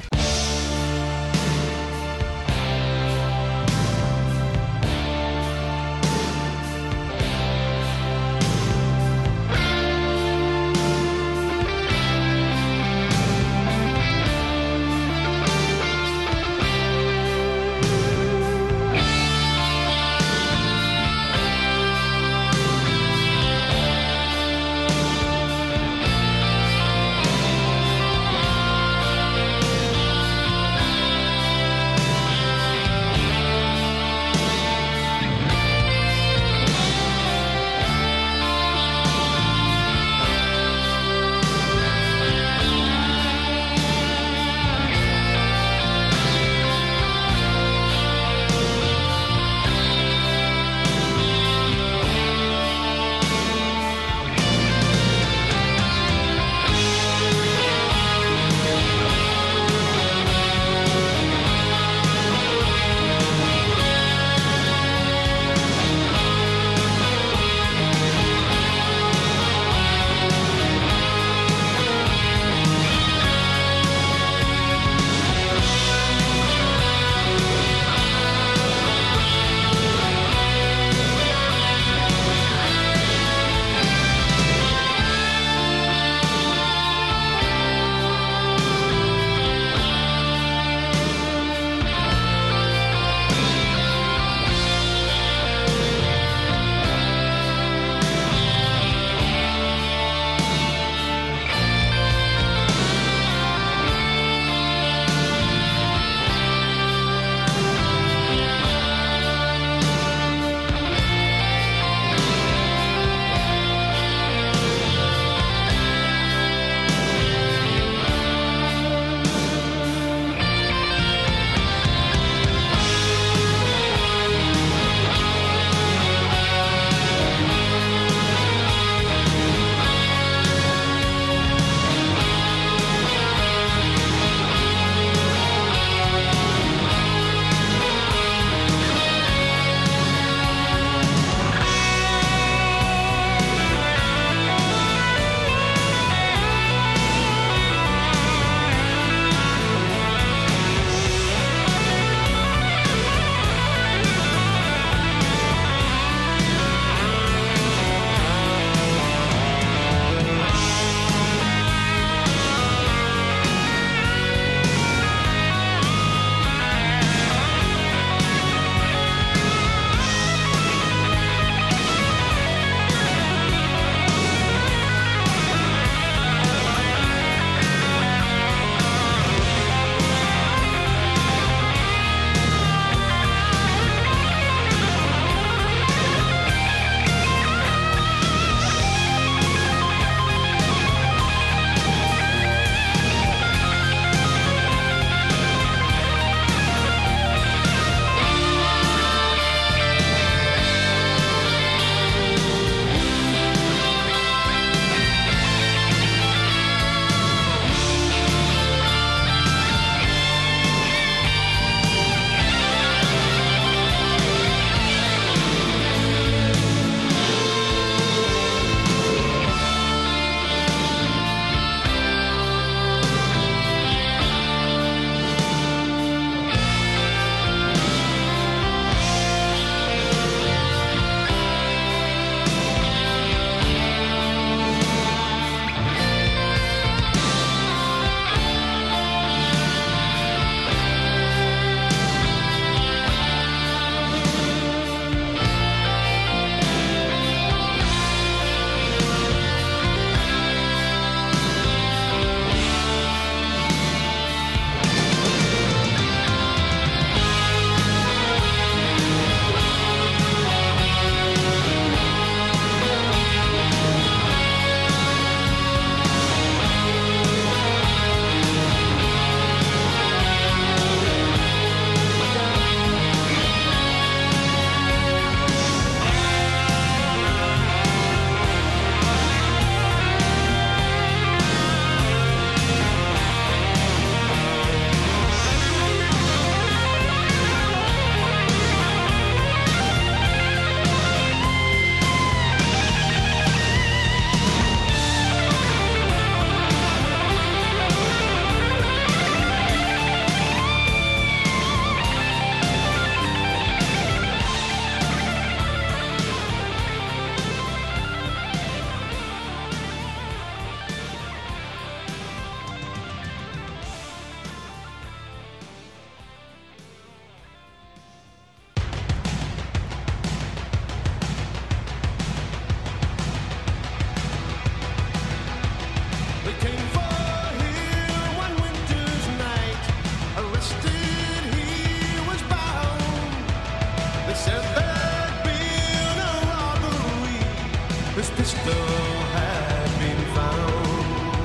said there'd been a robbery. His pistol had been found.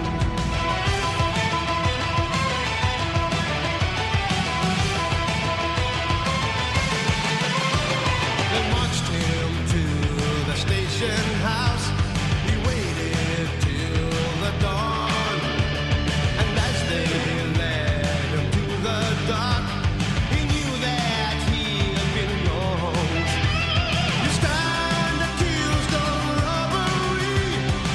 They marched him to the station house. He waited till the dawn, and as they led him to the dock, he knew that he had been wronged. You stand accused of robbery,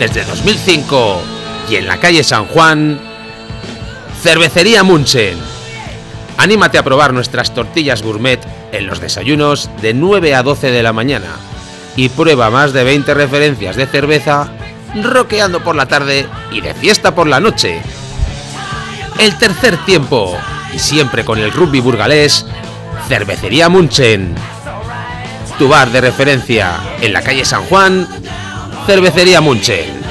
desde dos mil cinco y en la calle San Juan, Cervecería Munchen. Anímate a probar nuestras tortillas gourmet en los desayunos de nueve a doce de la mañana y prueba más de veinte referencias de cerveza roqueando por la tarde y de fiesta por la noche. El tercer tiempo, y siempre con el rugby burgalés, Cervecería Munchen. Tu bar de referencia en la calle San Juan, Cervecería Munchen.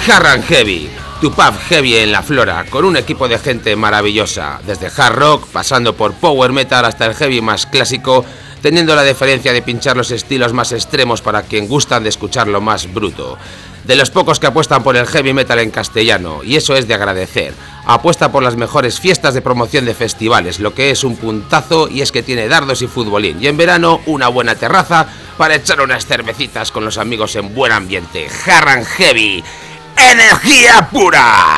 Hard and Heavy, tu pub heavy en la flora, con un equipo de gente maravillosa, desde hard rock, pasando por power metal hasta el heavy más clásico, teniendo la deferencia de pinchar los estilos más extremos para quien gustan de escuchar lo más bruto. De los pocos que apuestan por el heavy metal en castellano, y eso es de agradecer. Apuesta por las mejores fiestas de promoción de festivales, lo que es un puntazo, y es que tiene dardos y futbolín. Y en verano, una buena terraza para echar unas cervecitas con los amigos en buen ambiente. Hard and Heavy, energía pura.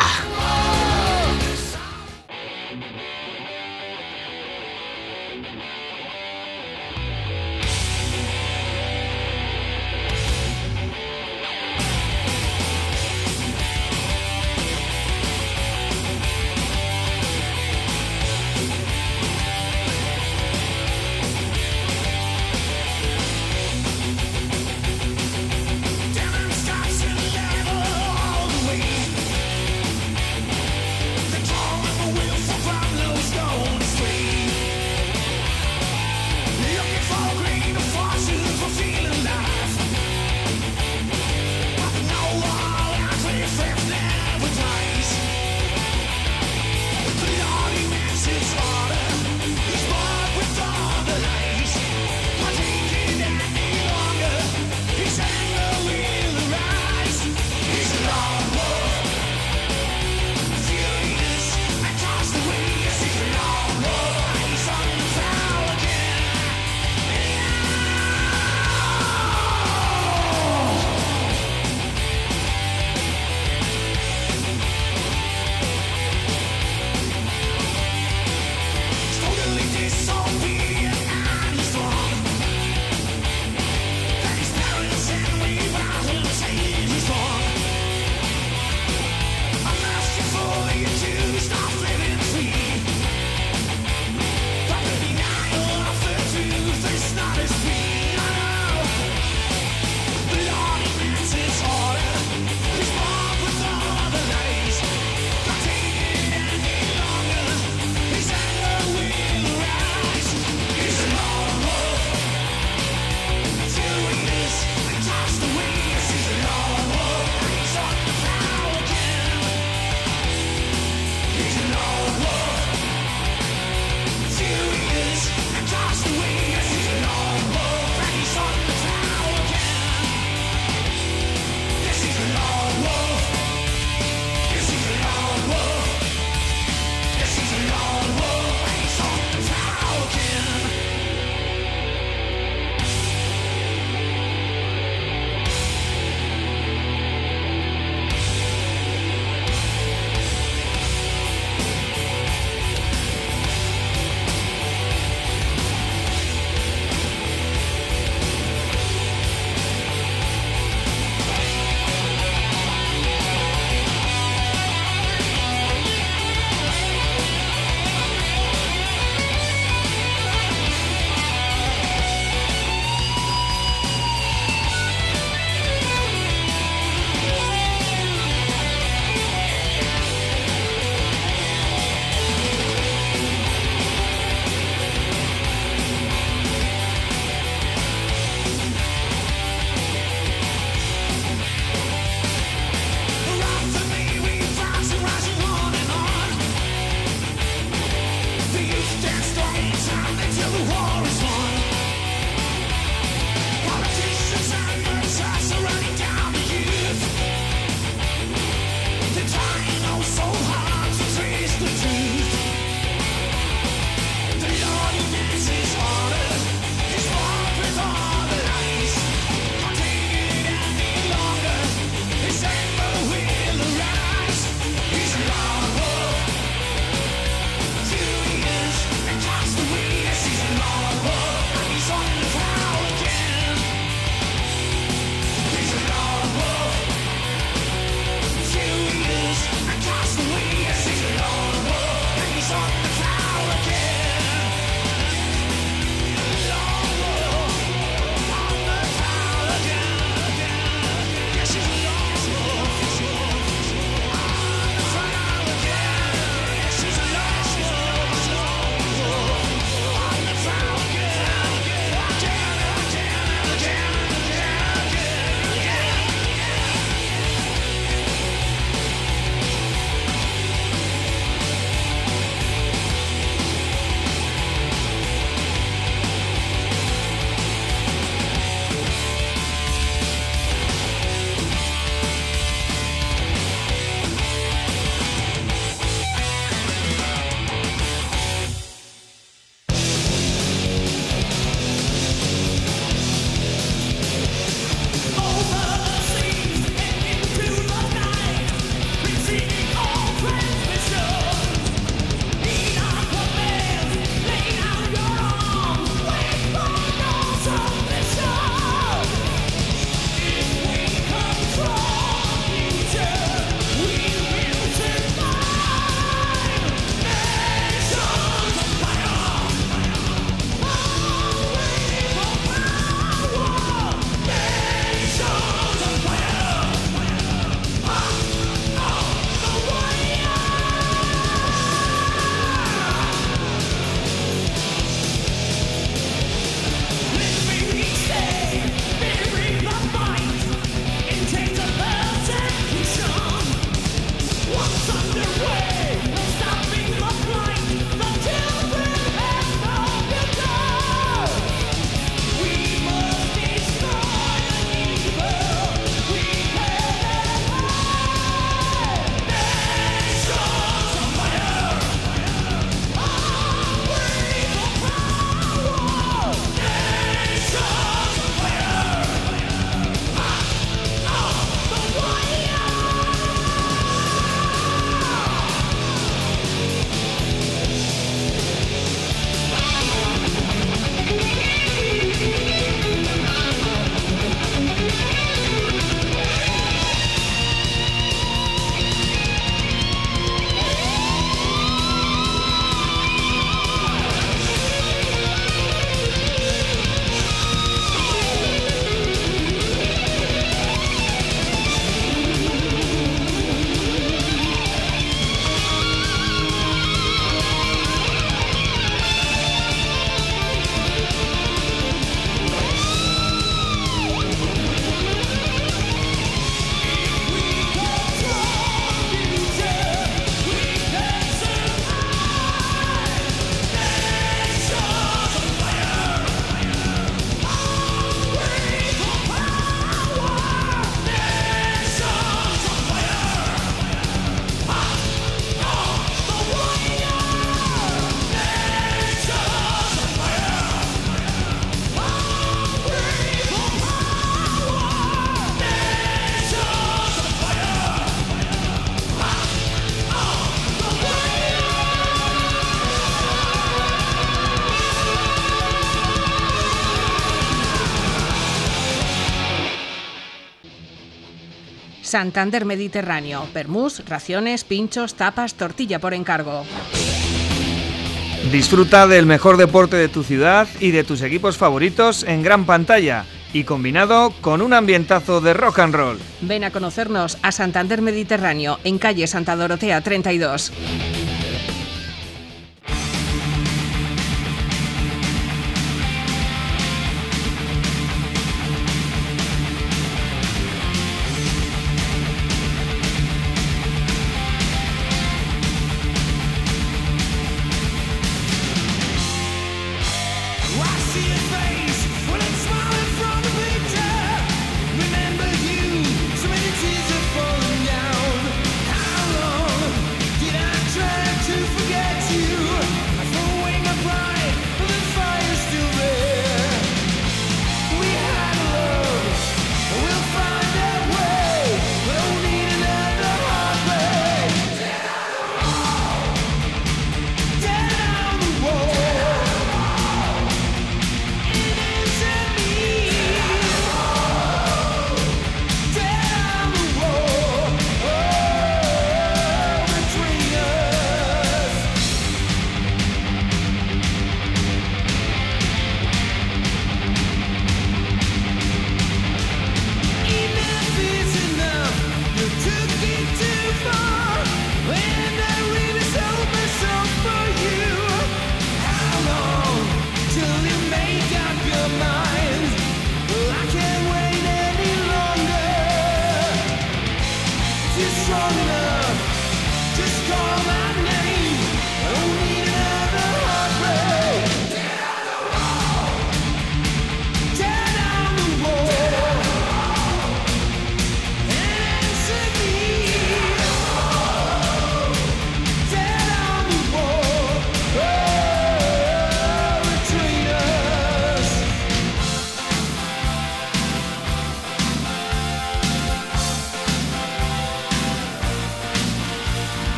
Santander Mediterráneo. Permús, raciones, pinchos, tapas, tortilla por encargo. Disfruta del mejor deporte de tu ciudad y de tus equipos favoritos en gran pantalla y combinado con un ambientazo de rock and roll. Ven a conocernos a Santander Mediterráneo, en calle Santa Dorotea treinta y dos.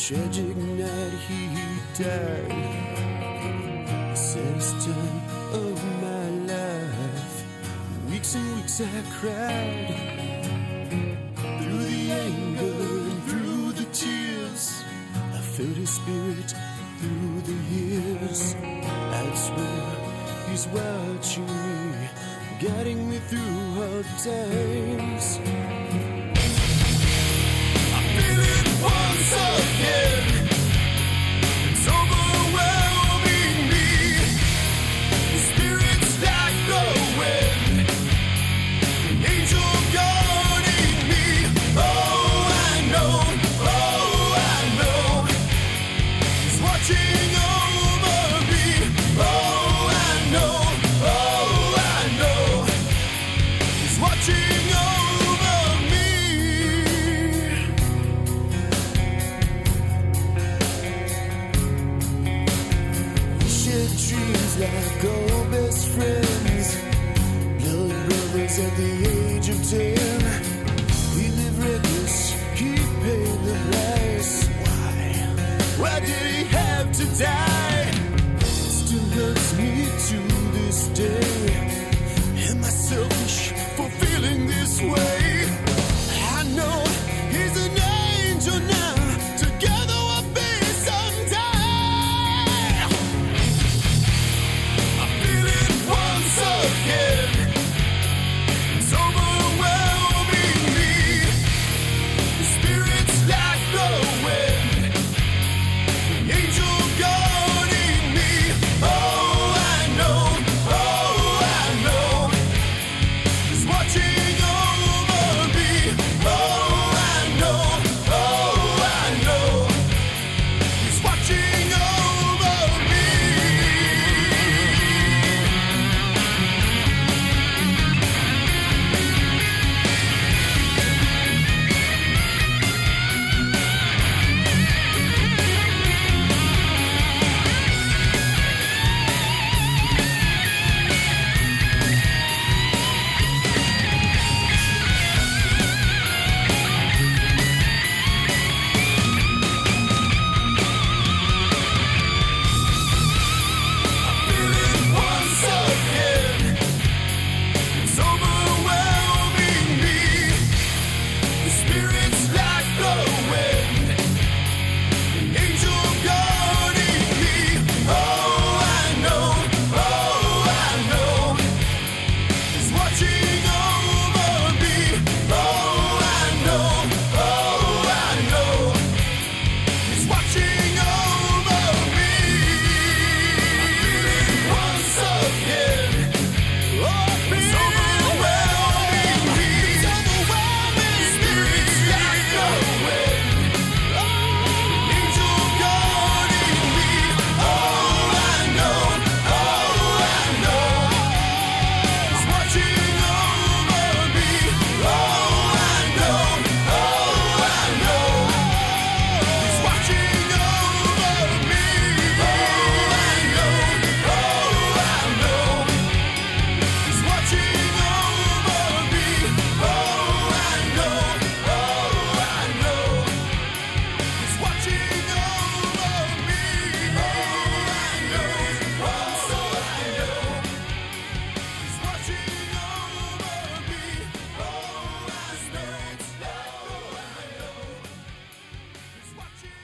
tragic night he died. The saddest time of my life. Weeks and weeks I cried. Through the anger and through the tears, I felt his spirit through the years. I swear he's watching me, guiding me through hard times. I feel it once again. It's overwhelming me. The spirit's like the wind, an angel guarding me. Oh, I know, oh, I know, he's watching over me. Oh, I know, oh, I know, he's watching over me. We shared dreams like old best friends, blood brothers at the age of ten. We live reckless, he paid the price. Why? Why did he have to die? Still hurts me to this day. Am I selfish for feeling this way? I know he's an angel now. Together we'll be someday. I feel it once again. It's overwhelming me. The spirit's like the wind, an angel guarding me. Oh, I know, oh, I know, he's watching over me. Oh, I know, oh, I know, he's watching over me. Once again, it's overwhelming me. The spirit's like the wind, an angel guarding me. Oh, I know, oh, I know, he's watching over me. Oh, I know, oh, I know, he's watching over me. I feel it once again. Oh, it's overwhelming me. It's overwhelming. The spirit's like the wind, an angel guarding me. Oh, I know, oh, I know, he's watching over me. Oh, I know, oh, I know, he's watching over me. Oh, I know, oh, I know, he's watching over me. Oh, I know, oh, I know, he's watching over me. Oh, I know, oh, I know, he's watching over me. Oh, I know, it's like the wind, he's watching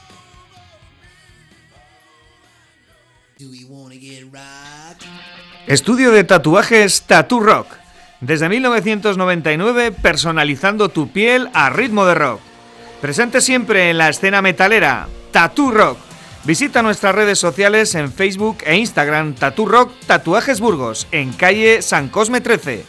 over me. Do we wanna get rocked? Estudio de tatuajes Tattoo Rock. Desde mil novecientos noventa y nueve, personalizando tu piel a ritmo de rock. Presente siempre en la escena metalera, Tattoo Rock. Visita nuestras redes sociales en Facebook e Instagram, Tattoo Rock Tatuajes Burgos, en calle San Cosme trece.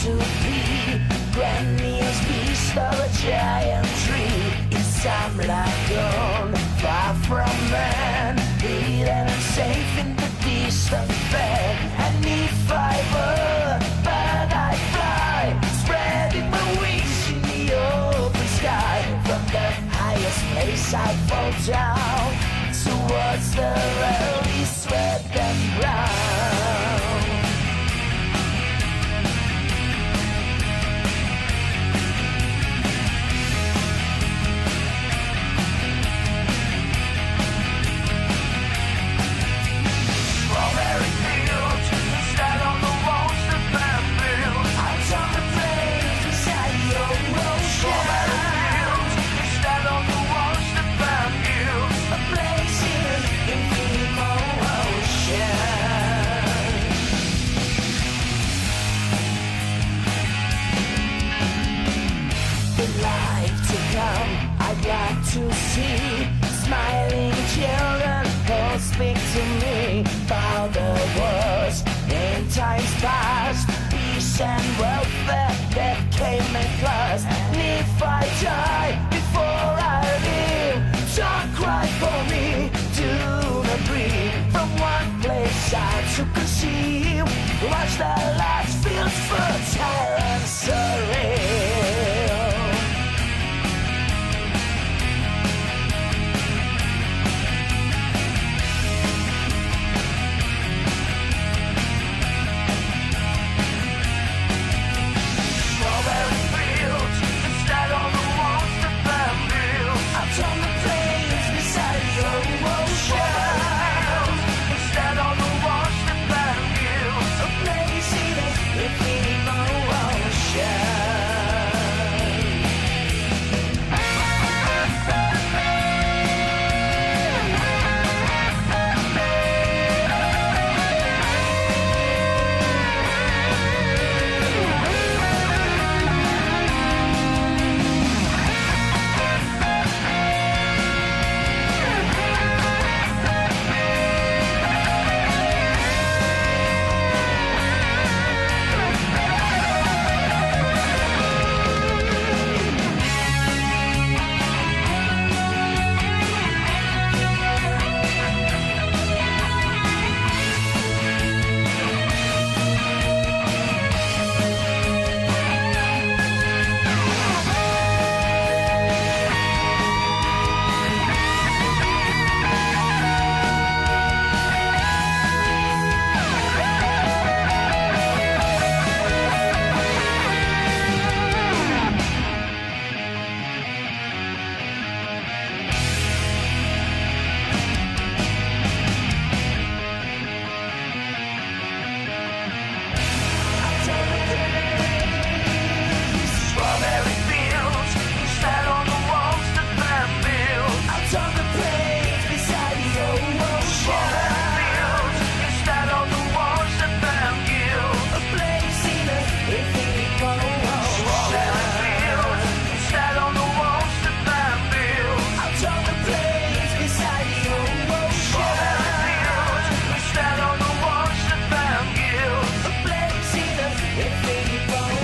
to be. Grandest beast of a giant tree. Is some like gone far from man, hidden and safe in the distant fair. And if I were bird, I'd fly, spreading my wings in the open sky. From the highest place I'd fall down towards the early sweat and brown. Strawberry fields, instead on the walls that bamboo. Out on the plains beside your ocean. Strawberry fields, instead on the walls that bamboo. A place in infinite ocean. In life to come, I'd like to see smiling children who speak to me about the wars in times past, peace and welfare that came across. And if I die before I live, don't cry for me, do not breathe. From one place I to conceive, watch the last fields fertile and surreal. Strawberry fields, instead on the walls that bamboo. Out on the plains beside your ocean. Instead on the walls that bamboo. A place in the infinite ocean. Strawberry fields, instead on the walls that bamboo. Out on the plains beside your ocean. Strawberry fields, instead on the walls that bamboo. A place in the infinite ocean. Strawberry fields, instead on the walls that bamboo. Out on the plains beside your ocean. Strawberry fields, instead on the walls that bamboo. A place in the infinite ocean.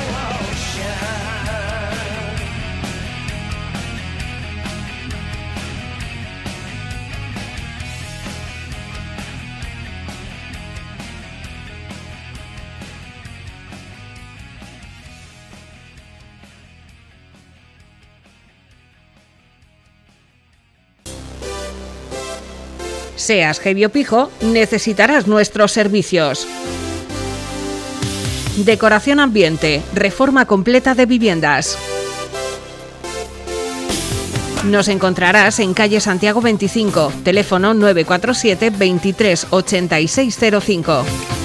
Seas heavy o pijo, necesitarás nuestros servicios. Decoración ambiente, reforma completa de viviendas. Nos encontrarás en calle Santiago veinticinco, teléfono nueve cuatro siete veintitrés ochenta y seis cero cinco.